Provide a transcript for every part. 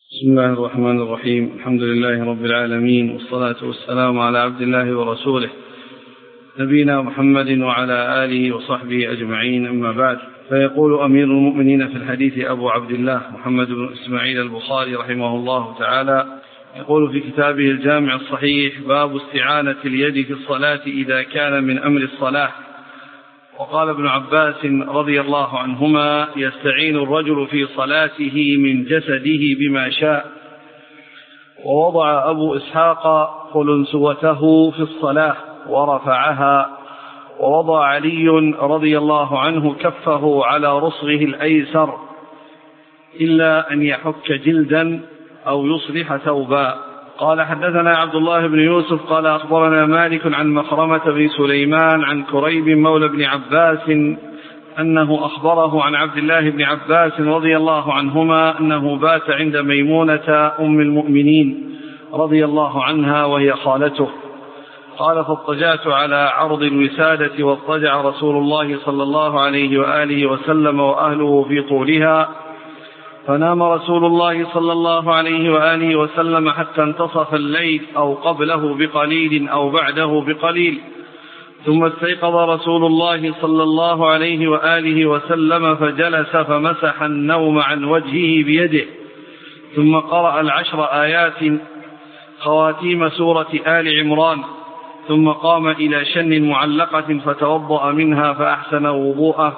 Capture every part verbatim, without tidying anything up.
بسم الله الرحمن الرحيم. الحمد لله رب العالمين، والصلاة والسلام على عبد الله ورسوله نبينا محمد وعلى آله وصحبه أجمعين، أما بعد. فيقول أمير المؤمنين في الحديث أبو عبد الله محمد بن إسماعيل البخاري رحمه الله تعالى، يقول في كتابه الجامع الصحيح: باب استعانة اليد في الصلاة إذا كان من أمر الصلاة. وقال ابن عباس رضي الله عنهما: يستعين الرجل في صلاته من جسده بما شاء. ووضع أبو إسحاق قلنسوته في الصلاة ورفعها. ووضع علي رضي الله عنه كفه على رصغه الأيسر إلا أن يحك جلدا أو يصلح ثوبا. قال: حدثنا عبد الله بن يوسف قال أخبرنا مالك عن مخرمة بن سليمان عن كريب مولى بن عباس أنه أخبره عن عبد الله بن عباس رضي الله عنهما أنه بات عند ميمونة أم المؤمنين رضي الله عنها وهي خالته. قال: فاضطجعت على عرض الوسادة، واضطجع رسول الله صلى الله عليه وآله وسلم وأهله في طولها، فنام رسول الله صلى الله عليه وآله وسلم حتى انتصف الليل أو قبله بقليل أو بعده بقليل، ثم استيقظ رسول الله صلى الله عليه وآله وسلم فجلس فمسح النوم عن وجهه بيده، ثم قرأ العشر آيات خواتيم سورة آل عمران، ثم قام إلى شن معلقة فتوضأ منها فأحسن وضوءه،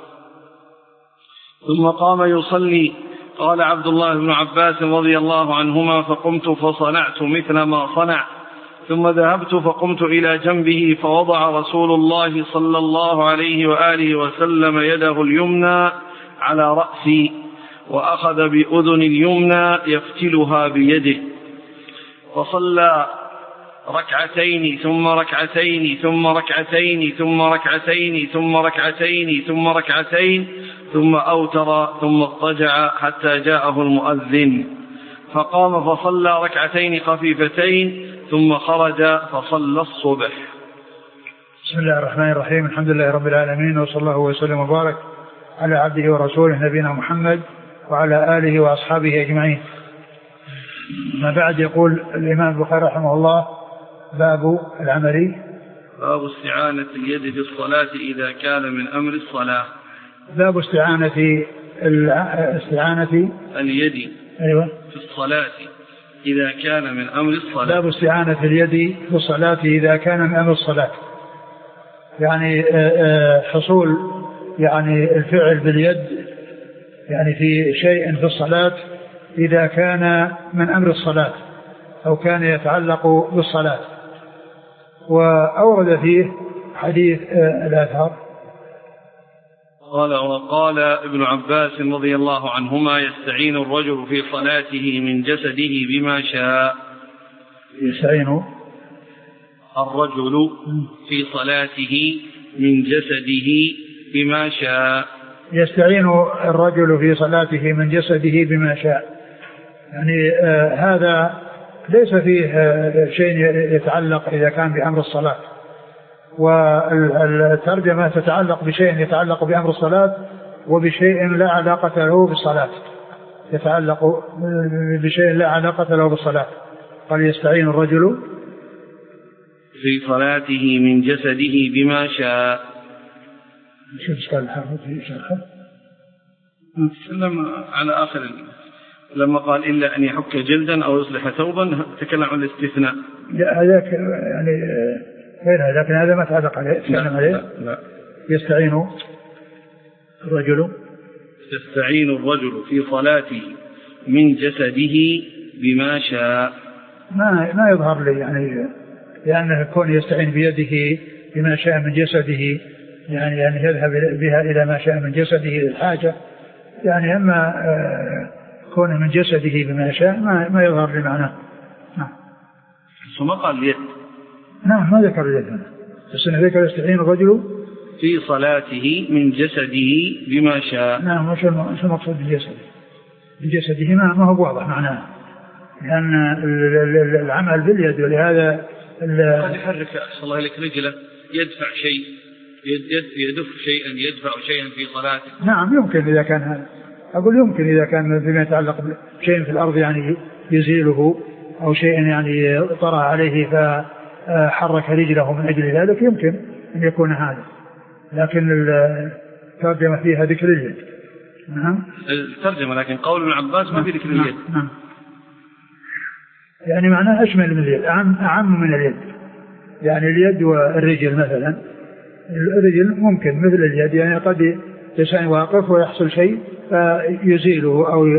ثم قام يصلي. قال عبد الله بن عباس رضي الله عنهما: فقمت فصنعت مثل ما صنع، ثم ذهبت فقمت إلى جنبه فوضع رسول الله صلى الله عليه وآله وسلم يده اليمنى على رأسي، وأخذ بأذن اليمنى يفتلها بيده، فصلى ركعتين ثم ركعتين ثم ركعتين ثم ركعتين ثم ركعتين ثم ركعتين ثم أوتر، ثم اضطجع حتى جاءه المؤذن، فقام فصلى ركعتين خفيفتين ثم خرج فصلى الصبح. بسم الله الرحمن الرحيم. الحمد لله رب العالمين، وصلى الله وسلم وبارك على عبده ورسوله نبينا محمد وعلى آله وأصحابه أجمعين. ما بعد، يقول الإمام البخاري رحمه الله: باب العملي باب استعانة اليد في الصلاة إذا كان من أمر الصلاة. باب استعانة استعانة اليد أيوة في الصلاة إذا كان من أمر الصلاة. باب استعانة اليد في الصلاة إذا كان من أمر الصلاة، يعني حصول يعني الفعل باليد يعني في شيء في الصلاة إذا كان من أمر الصلاة أو كان يتعلق بالصلاة. وأورد فيه حديث الآثار. قال وقال ابن عباس رضي الله عنهما: يستعين الرجل في صلاته من جسده بما شاء. يستعين الرجل في صلاته من جسده بما شاء. يستعين الرجل في صلاته من جسده بما شاء، يعني آه هذا ليس فيه آه شيء يتعلق إذا كان بأمر الصلاة، والترجمة تتعلق بشيء يتعلق بأمر الصلاة وبشيء لا علاقة له بالصلاة، يتعلق بشيء لا علاقة له بالصلاة. قال: يستعين الرجل في صلاته من جسده بما شاء. شوف ايش قال الحافظ في شرحه. تكلم على آخر لما قال: إلا أن يحك جلدا أو يصلح ثوبا، تكلم عن الاستثناء. لا هذاك يعني غير هذا، لكن هذا ما تعلق عليه. تكلم عليه. لا, لا. يستعين الرجل يستعين الرجل في صلاته من جسده بما شاء. ما ما يظهر لي يعني، لأنه يكون يستعين بيده بما شاء من جسده، يعني يعني يذهب بها إلى ما شاء من جسده للحاجة، يعني أما كون من جسده بما شاء ما ما يظهر لي معناه. نعم. ثم قال اليد. نعم ما ذكر اليد هنا، بس أنه ذكر يستعين الرجل في صلاته من جسده بما شاء. نعم. وش المقصود بجسده؟ بجسده ما ما هو واضح معناه، لأن العمل باليد، ولهذا قد يحرك الله لك رجله، يدفع شيء، يدف شيئا، يدفع شيئا في صلاته. نعم يمكن إذا كان هذا، أقول يمكن إذا كان فيما يتعلق بشيء في الأرض يعني يزيله أو شيء يعني طرأ عليه فحرك رجله من أجل ذلك يمكن أن يكون هذا، لكن الترجمة فيها ذكر اليد. نعم الترجمة، لكن قول ابن عباس ما في ذكر اليد. نعم. يعني معناه أشمل من اليد، أعم, أعم من اليد. يعني اليد والرجل مثلا، الرجل ممكن مثل اليد، يعني قد لسان واقف ويحصل شيء فيزيله أو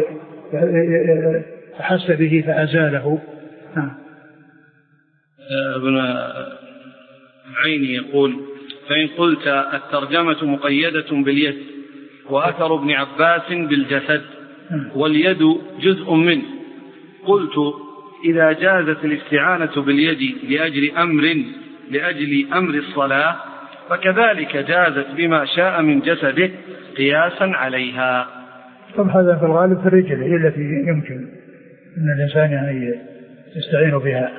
حس به فأزاله. نعم. ابن عيني يقول: فإن قلت الترجمة مقيدة باليد وأثر ابن عباس بالجسد واليد جزء منه، قلت: إذا جازت الاستعانة باليد لأجل أمر لأجل أمر الصلاة فكذلك جازت بما شاء من جسده قياسا عليها. طب هذا في الغالب في الرجل هي التي يمكن أن الإنسان يعني يستعين بها.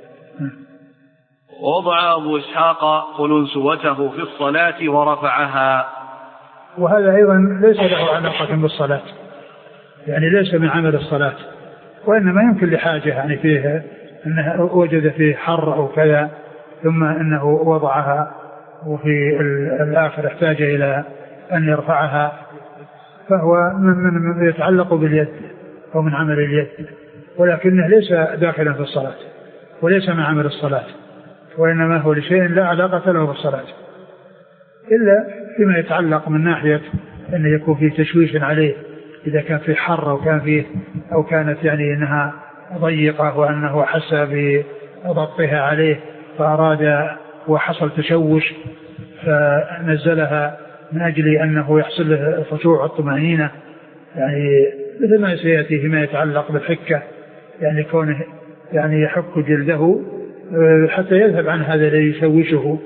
ووضع أبو إسحاق قلنسوته في الصلاة ورفعها. وهذا أيضا ليس له علاقة بالصلاة، يعني ليس من عمل الصلاة، وإنما يمكن لحاجة يعني فيه أنه وجد فيه حر أو كذا ثم أنه وضعها وفي الآخر احتاج إلى أن يرفعها، فهو من يتعلق باليد أو من عمل اليد، ولكنه ليس داخلا في الصلاة وليس من عمل الصلاة، وإنما هو لشيء لا علاقة له بالصلاة، إلا فيما يتعلق من ناحية أن يكون فيه تشويش عليه إذا كان فيه حر أو كان فيه أو كانت يعني أنها ضيقة وأنه حس بضغطها عليه فأراد وحصل تشوش فنزلها من أجل أنه يحصل له الخشوع والطمأنينة، يعني مثل ما سيأتي فيما يتعلق بالحكة، يعني كونه يعني يحك جلده حتى يذهب عن هذا الذي يشوشه.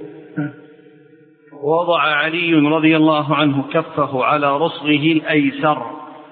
وضع علي رضي الله عنه كفه على رصغه الأيسر.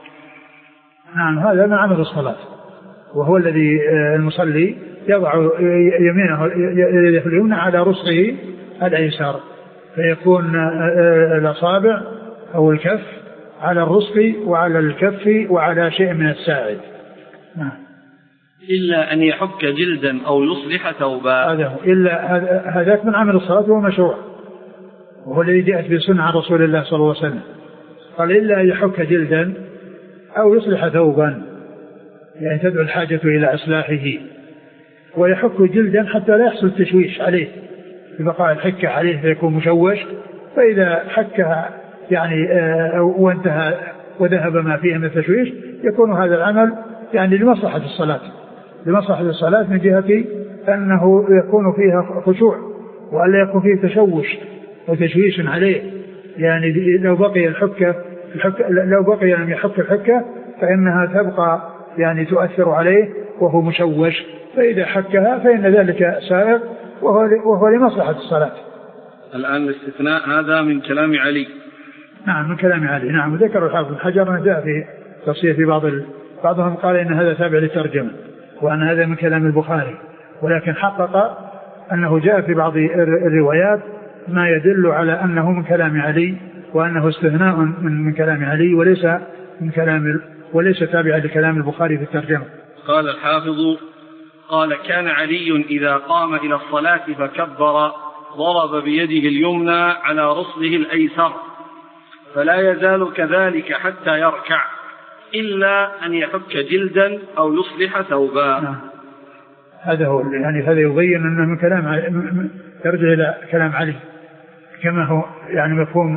نعم، هذا من عمل الصلاة، وهو الذي المصلي يضع يمينه اليمنى على رصغه الأيسر، فيكون الأصابع أو الكف على الرصغ وعلى الكف وعلى شيء من الساعد. نعم. إلا أن يحك جلدا أو يصلح ثوبا. هذا إلا هذاك من عمل الصلاة وهو مشروع، وهو الذي جاءت بسنة عن رسول الله صلى الله عليه وسلم، قال إلا أن يحك جلدا أو يصلح ثوبا، يعني تدعو الحاجة إلى إصلاحه، ويحك جلدا حتى لا يحصل تشويش عليه ببقاء الحكة عليه فيكون مشوش، فإذا حكها يعني وانتهى وذهب ما فيه من التشويش يكون هذا العمل يعني لمصلحة الصلاة لمصلحة الصلاة من جهة أنه يكون فيها خشوع وألا يكون فيه تشوش وتشويش عليه، يعني لو بقي الحكة الحكة لو بقي لم يحك الحكة فإنها تبقى يعني تؤثر عليه وهو مشوش، فإذا حكها فإن ذلك سائغ وهو, وهو لمصلحة الصلاة. الآن الاستثناء هذا من كلام علي. نعم من كلام علي. نعم. وذكر الحافظ بن حجر جاء في تفسير في بعض ال... بعضهم قال إن هذا تابع للترجمة وأن هذا من كلام البخاري، ولكن حقق أنه جاء في بعض الروايات ما يدل على أنه من كلام علي وأنه استثناء من, من كلام علي وليس من كلام وليس تابع لكلام البخاري في الترجمة. قال الحافظ: قال كان علي إذا قام إلى الصلاة فكبر ضرب بيده اليمنى على رصغه الأيسر فلا يزال كذلك حتى يركع إلا أن يحك جلدا أو يصلح ثوبا. نعم. هذا هو يعني هذا يبين أنه من كلام يرجع إلى كلام علي كما هو يعني مفهوم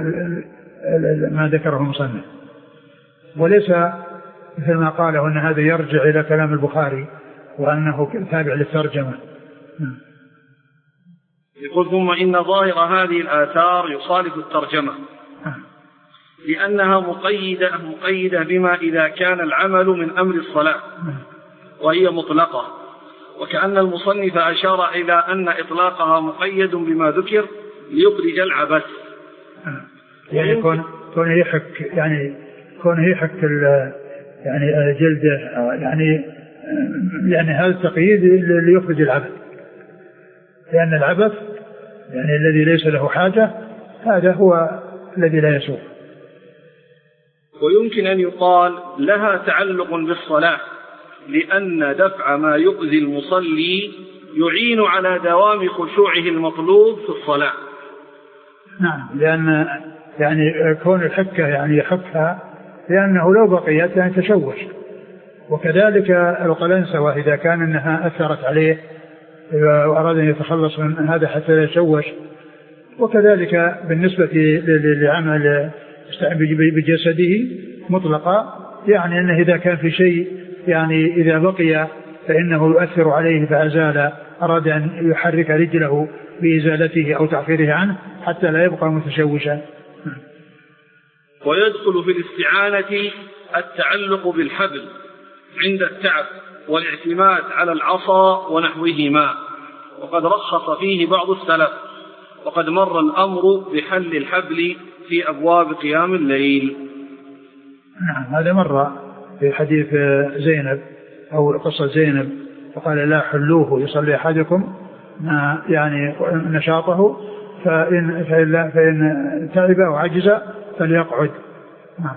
ما ذكره المصنف، وليس مثل ما قاله أن هذا يرجع إلى كلام البخاري وأنه تابع للترجمة. يقول: ثم إن ظاهر هذه الآثار يصالح الترجمة لأنها مقيدة, مقيدة بما إذا كان العمل من أمر الصلاة وهي مطلقة، وكأن المصنف أشار إلى أن إطلاقها مقيد بما ذكر ليخرج العبث، يعني كون كون يحك يعني كون يحك يعني جلده يعني يعني هذا التقييد ليخرج العبث، لأن العبث يعني الذي ليس له حاجة هذا هو الذي لا يسوق. ويمكن أن يقال لها تعلق بالصلاة، لأن دفع ما يؤذي المصلي يعين على دوام خشوعه المطلوب في الصلاة. نعم، لأن يعني كون الحكة يعني يحكها لأنه لو بقيت يعني تشوش، وكذلك القلنسوة إذا كان أنها أثرت عليه وأراد أن يتخلص من هذا حتى لا يشوش. وكذلك بالنسبة لعمل بجسده مطلقا، يعني أنه إذا كان في شيء يعني إذا بقي فإنه يؤثر عليه فأزال، أراد أن يحرك رجله بإزالته أو تعفيره عنه حتى لا يبقى متشوشا. ويدخل في الاستعانة التعلق بالحبل عند التعب والاعتماد على العصا ونحوهما، وقد رخص فيه بعض السلف، وقد مر الأمر بحل الحبل في أبواب قيام الليل. نعم، هذا مر في حديث زينب أو قصة زينب، فقال لا حلوه يصلي أحدكم يعني نشاطه، فإن, فإن, فإن تعب أو عجز فليقعد. نعم.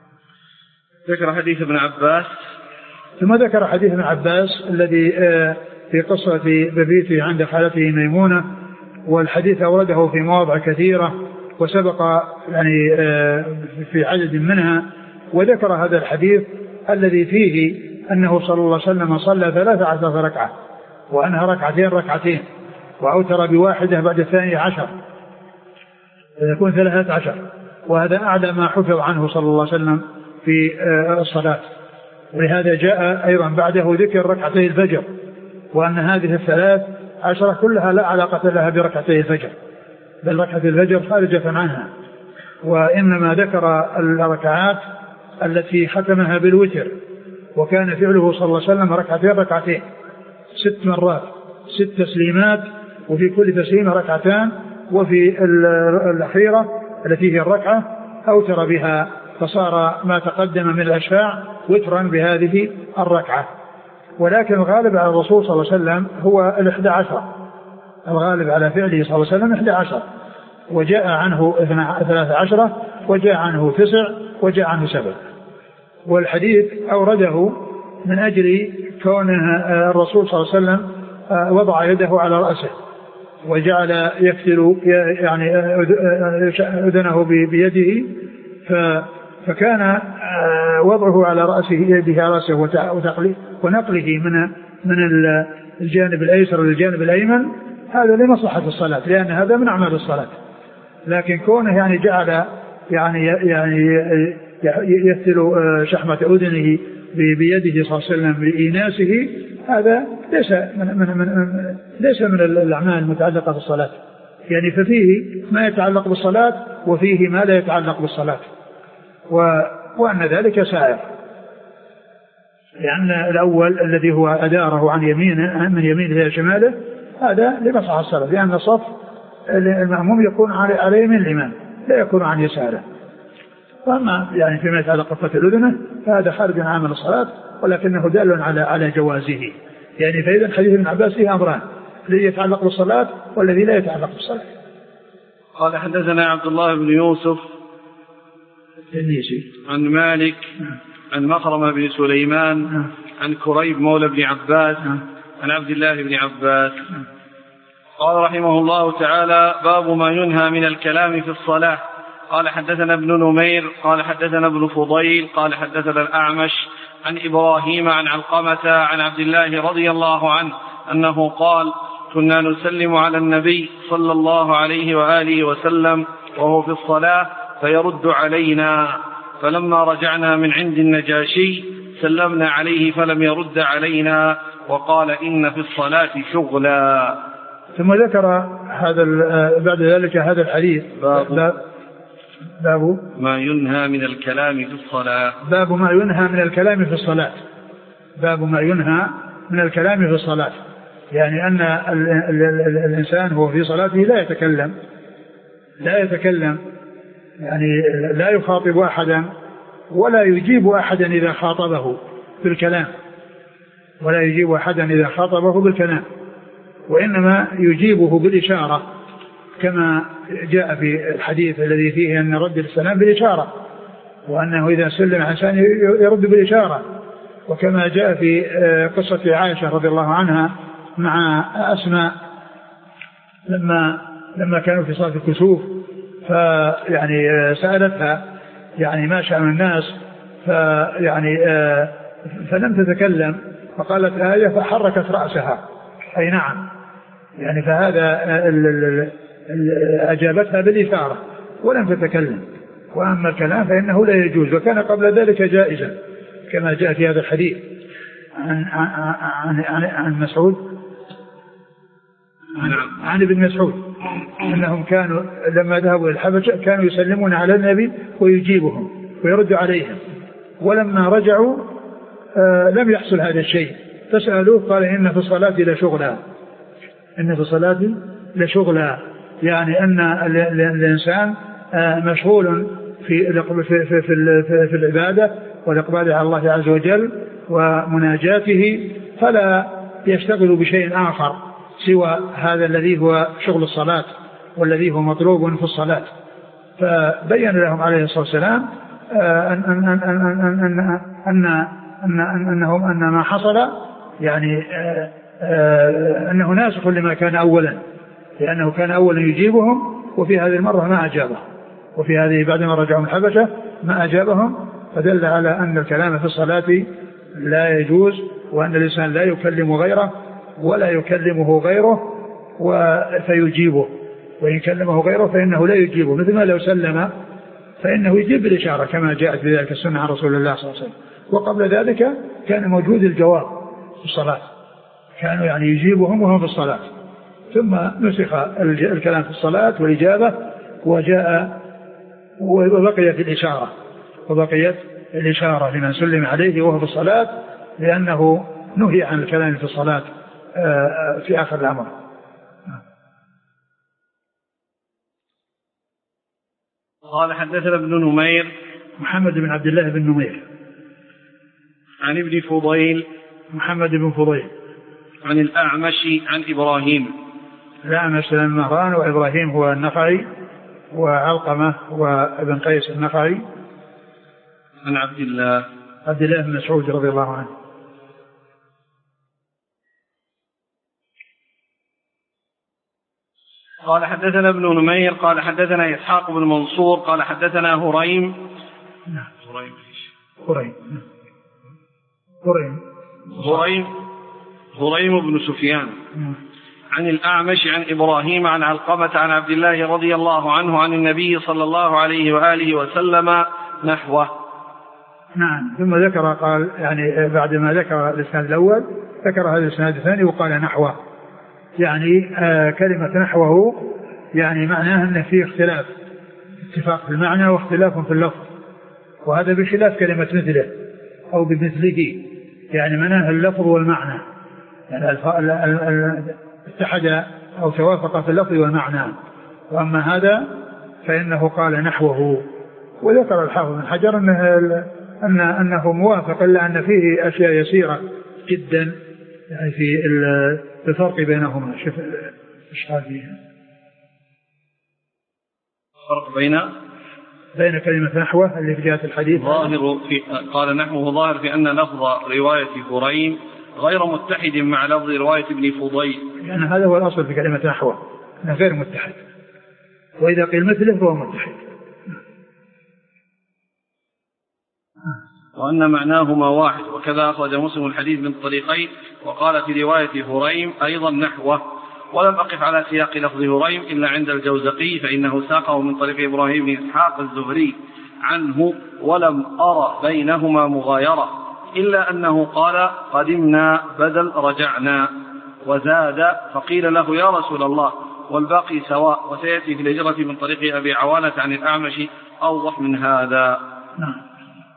ذكر حديث ابن عباس، ثم ذكر حديث ابن عباس الذي في قصة ببيته عند خالته ميمونة، والحديث أورده في مواضع كثيرة وسبق يعني في عدد منها، وذكر هذا الحديث الذي فيه أنه صلى الله عليه وسلم صلى ثلاث عشرة ركعة وأنها ركعتين ركعتين وأوتر بواحدة بعد الثانية عشر، فيكون ثلاثة عشر، وهذا أعلى ما حفظ عنه صلى الله عليه وسلم في الصلاة. ولهذا جاء أيضا بعده ذكر ركعتي الفجر، وأن هذه الثلاث عشرة كلها لا علاقة لها بركعتي الفجر، بل ركعتي الفجر خارجة عنها، وإنما ذكر الركعات التي ختمها بالوتر، وكان فعله صلى الله عليه وسلم ركعتين ركعتين ست مرات ست تسليمات، وفي كل تسليمة ركعتان، وفي الأخيرة التي هي الركعة أوتر بها، فصار ما تقدم من الأشفاع وترا بهذه الركعة. ولكن الغالب على الرسول صلى الله عليه وسلم هو الإحدى عشر، الغالب على فعله صلى الله عليه وسلم إحدى عشر، وجاء عنه ثلاث عشرة، وجاء عنه تسع، وجاء عنه سبع. والحديث أورده من أجل كونه الرسول صلى الله عليه وسلم وضع يده على رأسه وجعل يكتل يعني أذنه بيده، فكان وضعه على رأسه يده على رأسه ونقله من من الجانب الأيسر للجانب الأيمن، هذا لمصلحة الصلاة، لأن هذا من أعمال الصلاة. لكن كونه يعني جعل يعني يعني يكتل شحمة أذنه بيده صلى الله عليه وسلم بإيناسه، هذا ليس من, من, من ليس من الأعمال المتعلقة بالصلاة، يعني ففيه ما يتعلق بالصلاة وفيه ما لا يتعلق بالصلاة، وأن ذلك سائر، لأن الأول الذي هو أداره عن يمينه من يمينه إلى شماله هذا لمصلحة الصلاة، لأن الصف المأموم يكون على يمين الإمام لا يكون عن يساره. وأما يعني فيما يتعلق بقطة الأذن فهذا خارج عن عمل الصلاة، ولكنه دال على على جوازه. يعني فإذا حديث ابن عباس فيه أمران، الذي يتعلق بالصلاة والذي لا يتعلق بالصلاة. قال حدثنا عبد الله بن يوسف عن مالك عن مخرمة بن سليمان عن كريب مولى بن عباس عن عبد الله بن عباس قال رحمه الله تعالى: باب ما ينهى من الكلام في الصلاة. قال حدثنا ابن نمير قال حدثنا ابن فضيل قال حدثنا الأعمش عن إبراهيم عن علقمة عن عبد الله رضي الله عنه أنه قال: كنا نسلم على النبي صلى الله عليه وآله وسلم وهو في الصلاة فيرد علينا، فلما رجعنا من عند النجاشي سلمنا عليه فلم يرد علينا وقال: إن في الصلاة شغلا. ثم ذكر هذا بعد ذلك هذا الحديث باب, باب ما ينهى من الكلام في الصلاة. باب ما ينهى من الكلام في الصلاة. باب ما ينهى من الكلام في الصلاة، يعني أن ال ال ال الإنسان هو في صلاته لا يتكلم لا يتكلم يعني لا يخاطب أحدا ولا يجيب أحدا إذا خاطبه بالكلام ولا يجيب أحدا إذا خاطبه بالكلام وإنما يجيبه بالإشارة، كما جاء في الحديث الذي فيه أن رد السلام بالإشارة، وأنه إذا سلم على إنسان يرد بالإشارة، وكما جاء في قصة عائشة رضي الله عنها مع أسماء لما لما كانوا في صلاة الكسوف، فيعني سألتها يعني ما شأن الناس، فيعني فلم تتكلم، فقالت آية فحركت رأسها، أي نعم، يعني فهذا أجابتها بالإشارة ولم تتكلم. وأما الكلام فإنه لا يجوز، وكان قبل ذلك جائزا كما جاء في هذا الحديث عن عن عن, عن مسعود عن, عن ابن مسعود أنهم كانوا لما ذهبوا إلى الحبشة كانوا يسلمون على النبي ويجيبهم ويرد عليهم، ولما رجعوا آه لم يحصل هذا الشيء، فسألوه قال إن في الصلاة لشغلا، إن في الصلاة لشغلا، يعني أن الإنسان آه مشغول في في في في, في العبادة والإقبال على الله عز وجل ومناجاته، فلا يشتغل بشيء آخر سوى هذا الذي هو شغل الصلاة والذي هو مطلوب في الصلاة. فبين لهم عليه الصلاة والسلام أن أن أن أن أن أن أن أنهم أن ما حصل يعني أنه ناسخ لما كان أولا، لأنه كان أولا يجيبهم وفي هذه المرة ما أجابهم، وفي هذه بعدما رجعوا من الحبشة ما أجابهم، فدل على أن الكلام في الصلاة لا يجوز، وأن الإنسان لا يكلم غيره ولا يكلمه غيره فيجيبه، وإن كلمه غيره فإنه لا يجيبه، مثل ما لو سلم فإنه يجيب بالإشارة كما جاءت بذلك السنة عن رسول الله صلى الله عليه وسلم. وقبل ذلك كان موجود الجواب في الصلاة، كانوا يعني يجيبهم وهم في الصلاة، ثم نسخ الكلام في الصلاة والإجابة وجاء وبقيت الإشارة وبقيت الإشارة لمن سلم عليه وهو في الصلاة، لأنه نهي عن الكلام في الصلاة في آخر الأمر. قال حدثنا ابن نمير محمد بن عبد الله بن نمير عن ابن فضيل محمد بن فضيل عن الأعمش عن إبراهيم. الأعمش بن مهران وإبراهيم هو النخعي وعلقمة وابن قيس النخعي عن عبد الله عبد الله بن مسعود رضي الله عنه. قال حدثنا ابن نمير قال حدثنا إسحاق بن منصور قال حدثنا هريم هريم هريم هريم هريم هريم بن سفيان عن الأعمش عن إبراهيم عن علقمة عن عبد الله رضي الله عنه عن النبي صلى الله عليه وآله وسلم نحوه. نعم. ثم ذكر قال يعني بعد ما ذكر الإسناد الأول ذكر هذا الإسناد الثاني وقال نحوه، يعني آه كلمة نحوه يعني معناها أن فيه اختلاف، اتفاق في المعنى واختلاف في اللفظ، وهذا بخلاف كلمة مثله أو بمثله، يعني معناها اللفظ والمعنى، يعني اتحد أو توافق في اللفظ والمعنى. وأما هذا فإنه قال نحوه. وذكر الحافظ بن حجر أنه, أن أنه موافق، إلا أن فيه أشياء يسيرة جدا يعني في الفرق بينهما. شوف ايش هذه الفرق بين بين كلمة نحوه اللي في جهة الحديث ظاهر في قال نحوه ظاهر في أن لفظ رواية هريم غير متحد مع لفظ رواية ابن فضيل، لأن يعني هذا هو الأصل في كلمة نحوه أنه غير متحد، وإذا قيل مثله فهو متحد، وأن معناهما واحد. وكذا أخرج مسلم الحديث من طريقين وقال في رواية هريم أيضا نحوه. ولم أقف على سياق لفظ هريم إلا عند الجوزقي فإنه ساقه من طريق إبراهيم بن إسحاق الزهري عنه، ولم أرى بينهما مغايرة إلا أنه قال قدمنا بدل رجعنا، وزاد فقيل له يا رسول الله والباقي سواء، وسيأتي في الهجرة من طريق أبي عوانة عن الأعمش أوضح من هذا. نعم.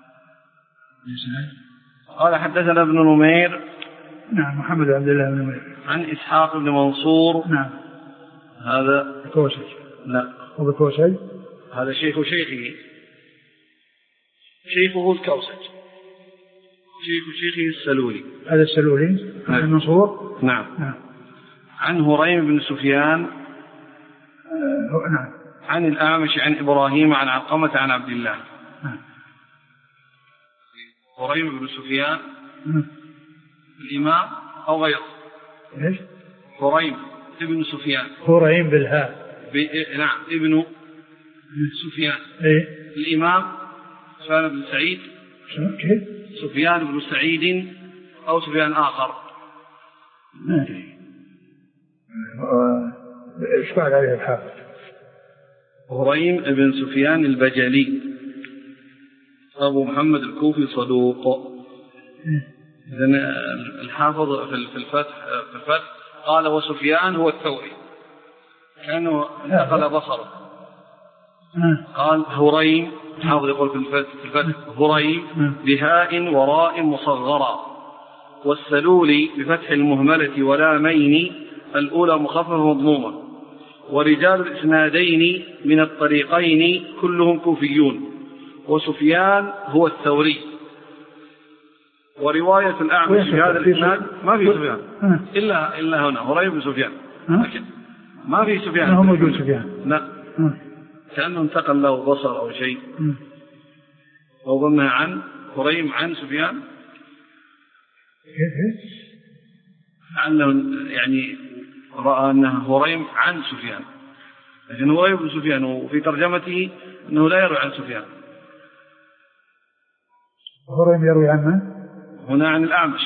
قال حدثنا ابن نمير نعم محمد عبد الله بن نمير عن إسحاق بن منصور نعم هذا كوشج لا هو بكوشج هذا شيخ شيخه شيخه الكوسج شيخ شيخه السلولي هذا السلولي نعم. المنصور نعم. نعم عن هريم بن سفيان آه نعم عن الأعمش عن إبراهيم عن علقمة عن عبد الله. نعم. هريم بن سفيان الإمام أو غيره؟ إيش؟ هريم ابن سفيان. هريم بالهاء. نعم ابن سفيان. إيه؟ الإمام سفيان بن سعيد. كيف؟ سفيان بن سعيد أو سفيان آخر؟ ما أدري. إيش قال عليه الحافظ؟ هريم ابن سفيان البجلي أبو محمد الكوفي صدوق. إذن الحافظ في الفتح في الفتح قال وسفيان هو الثوري كأنه انتقل بصره. قال هريم، الحافظ يقول في الفتح هريم بهاء وراء مصغرة، والسلول بفتح المهملة ولامين الأولى مخففة مضمومة، ورجال الإسنادين من الطريقين كلهم كوفيون، وسفيان هو الثوري. ورواية الأعمش في هذا الإسناد ما في سفيان إلا إلا هنا هريم بن سفيان، لكن ما في سفيان. ما هو موجود سفيان. لا، كأنه انتقل له بصر أو شيء، وظنها عن هريم عن سفيان. كيف؟ لعله يعني رأى أنه هريم عن سفيان، لكن هو ابن سفيان، وفي ترجمته أنه لا يروي عن سفيان. هريم يروي عن من؟ هنا عن الأعمش.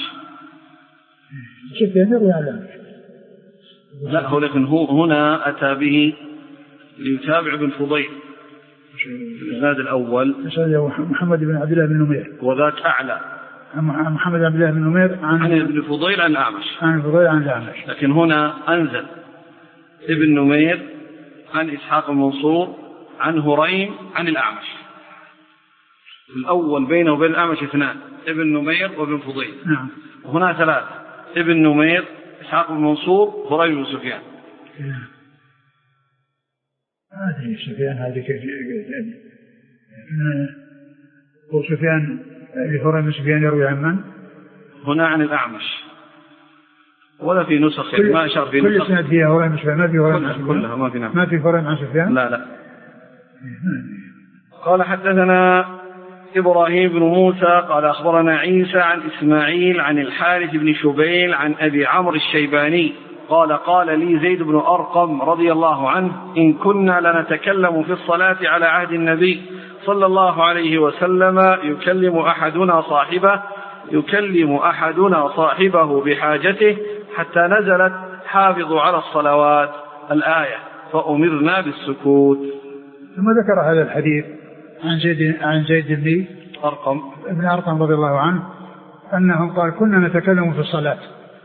سفيان يروي عن الأعمش. لا، هو لكن هو هنا أتى به ليتابع بن فضيل في الإسناد الأول. محمد بن عبد الله بن نمير، وذاك أعلى. محمد بن عبد الله بن نمير عن, عن ابن فضيل عن الأعمش. عن فضيل عن الأعمش. لكن هنا أنزل ابن نمير عن إسحاق المنصور عن هريم عن الأعمش. الأول بينه وبين الأعمش اثنان، ابن نمير وابن فضيل. نعم. وهنا ثلاثة، ابن نمير إسحاق المنصور هريم بن سفيان. هذه سفيان هذه كيف يعني وسفيان هريم بن سفيان يروي عن من؟ هنا عن الأعمش، ولا في نسخ ما أشار في كل نسخ. سنة فيها هريم بن سفيان، ما في هريم عن سفيان. كلها ما في. نعم. ما في هريم عن سفيان. لا لا. قال حدثنا إبراهيم بن موسى قال أخبرنا عيسى عن إسماعيل عن الحارث بن شبيل عن أبي عمرو الشيباني قال قال لي زيد بن أرقم رضي الله عنه إن كنا لنتكلم في الصلاة على عهد النبي صلى الله عليه وسلم يكلم أحدنا صاحبه يكلم أحدنا صاحبه بحاجته حتى نزلت حافظوا على الصلوات الآية فأمرنا بالسكوت. ثم ذكر هذا الحديث عن زيد عن زيد بن أرقم ابن أرقم رضي الله عنه أنه قال كنا نتكلم في الصلاة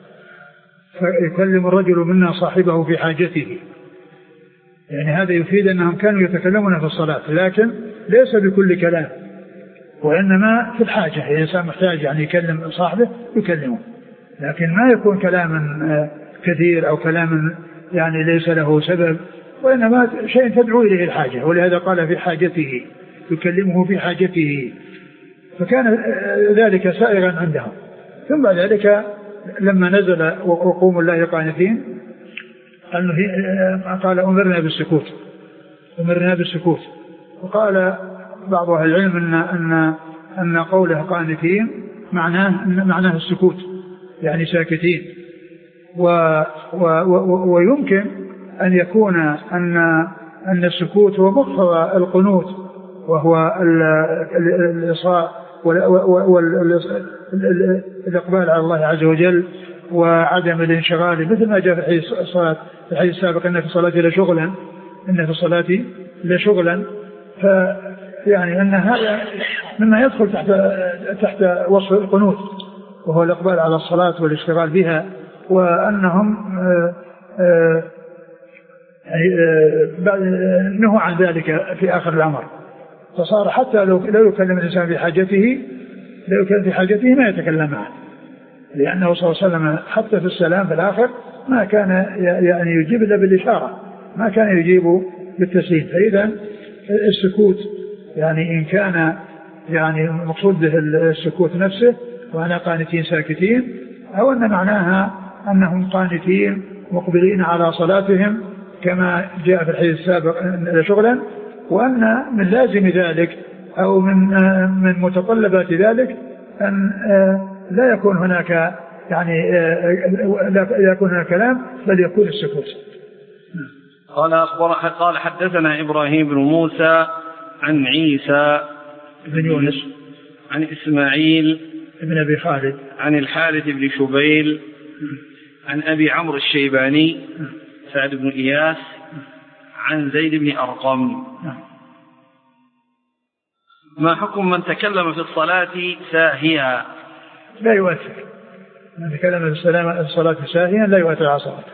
فيكلم الرجل منا صاحبه في حاجته، يعني هذا يفيد أنهم كانوا يتكلمون في الصلاة، لكن ليس بكل كلام، وإنما في الحاجة، الإنسان محتاج يعني يكلم صاحبه يكلمه، لكن ما يكون كلاما كثير أو كلاما يعني ليس له سبب، وإنما شيء تدعو إليه الحاجة، ولهذا قال في حاجته يكلمه في حاجته، فكان ذلك سائغا عندهم. ثم بعد ذلك لما نزل وقوموا الله قانتين قال أمرنا بالسكوت أمرنا بالسكوت وقال بعض أهل العلم أن, أن, أن قوله قانتين معناه, معناه السكوت، يعني ساكتين، و و و ويمكن أن يكون أن, أن السكوت هو مقتضى القنوت، وهو الإصاء والإقبال على الله عز وجل وعدم الانشغال، مثل ما جاء في الحديث الصلاة في الحديث السابق إن في الصلاة لشغلا إن في الصلاة لشغلا، فيعني أن هذا مما يدخل تحت تحت وصف القنوت، وهو الإقبال على الصلاة والاشتغال بها، وأنهم نهوا عن ذلك في آخر الأمر، فصار حتى لو لو يكلم الإنسان في حاجته لو كان في حاجته ما يتكلم معه، لأنه صلى الله عليه وسلم حتى في السلام في الآخر ما كان يعني يجيب إلا بالإشارة، ما كان يجيب بالتسليم. فإذا السكوت يعني إن كان يعني مقصود به السكوت نفسه وأنا قانتين ساكتين، أو أن معناها أنهم قانتين مقبلين على صلاتهم كما جاء في الحديث السابق شغلا، وأن من لازم ذلك أو من من متطلبات ذلك أن لا يكون هناك يعني لا يكون هناك كلام بل يكون السكوت. قال أخبر قال حدثنا إبراهيم بن موسى عن عيسى بن يونس عن إسماعيل ابن أبي خالد عن الحارث بن شبيل عن أبي عمرو الشيباني سعد بن إياس عن زيد بن أرقم. ما حكم من تكلم في الصلاة ساهيا؟ لا يؤثر. من تكلم في الصلاة ساهيا لا يؤثر على صلاته.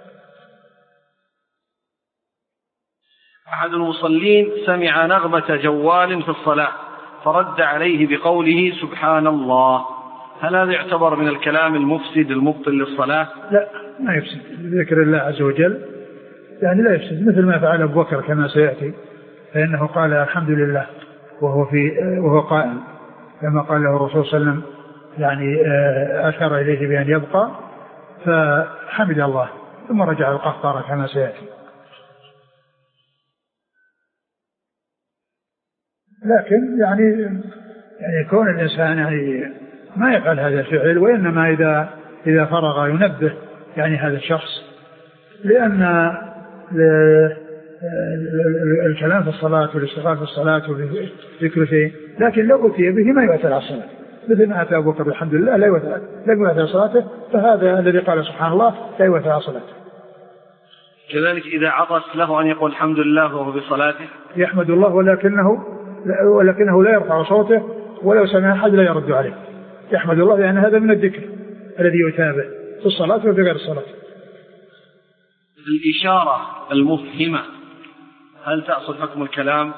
أحد المصلين سمع نغمة جوال في الصلاة فرد عليه بقوله سبحان الله، هل هذا يعتبر من الكلام المفسد المبطل للصلاة؟ لا، ما يفسد. ذكر الله عز وجل يعني لا يفسد، مثل ما فعل أبو بكر كما سيأتي، فإنه قال الحمد لله وهو في وهو قائم كما قال له الرسول صلى الله عليه وسلم، يعني أشار إليه بأن يبقى فحمد الله ثم رجع القهقرة كما سيأتي. لكن يعني يعني كون الإنسان يعني ما يفعل هذا الفعل، وإنما إذا إذا فرغ ينبه يعني هذا الشخص، لأن الكلام في الصلاة والاستغفار في الصلاة وذكر شيء، لكن لو أتي به ما يؤثر على الصلاة، مثل ما أتى أبو بكر الحمد لله لا يؤثر لا يؤثر على صلاته، فهذا الذي قال سبحان الله لا يؤثر على صلاته. كذلك إذا عطس له أن يقول الحمد لله وهو في صلاته، يحمد الله ولكنه ولكنه لا يرفع صوته، ولو سمع أحد لا يرد عليه، يحمد الله لأن هذا من الذكر الذي يتابع في الصلاة وفي غير الصلاة. الإشارة المفهمة هل تأخذ حكم الكلام؟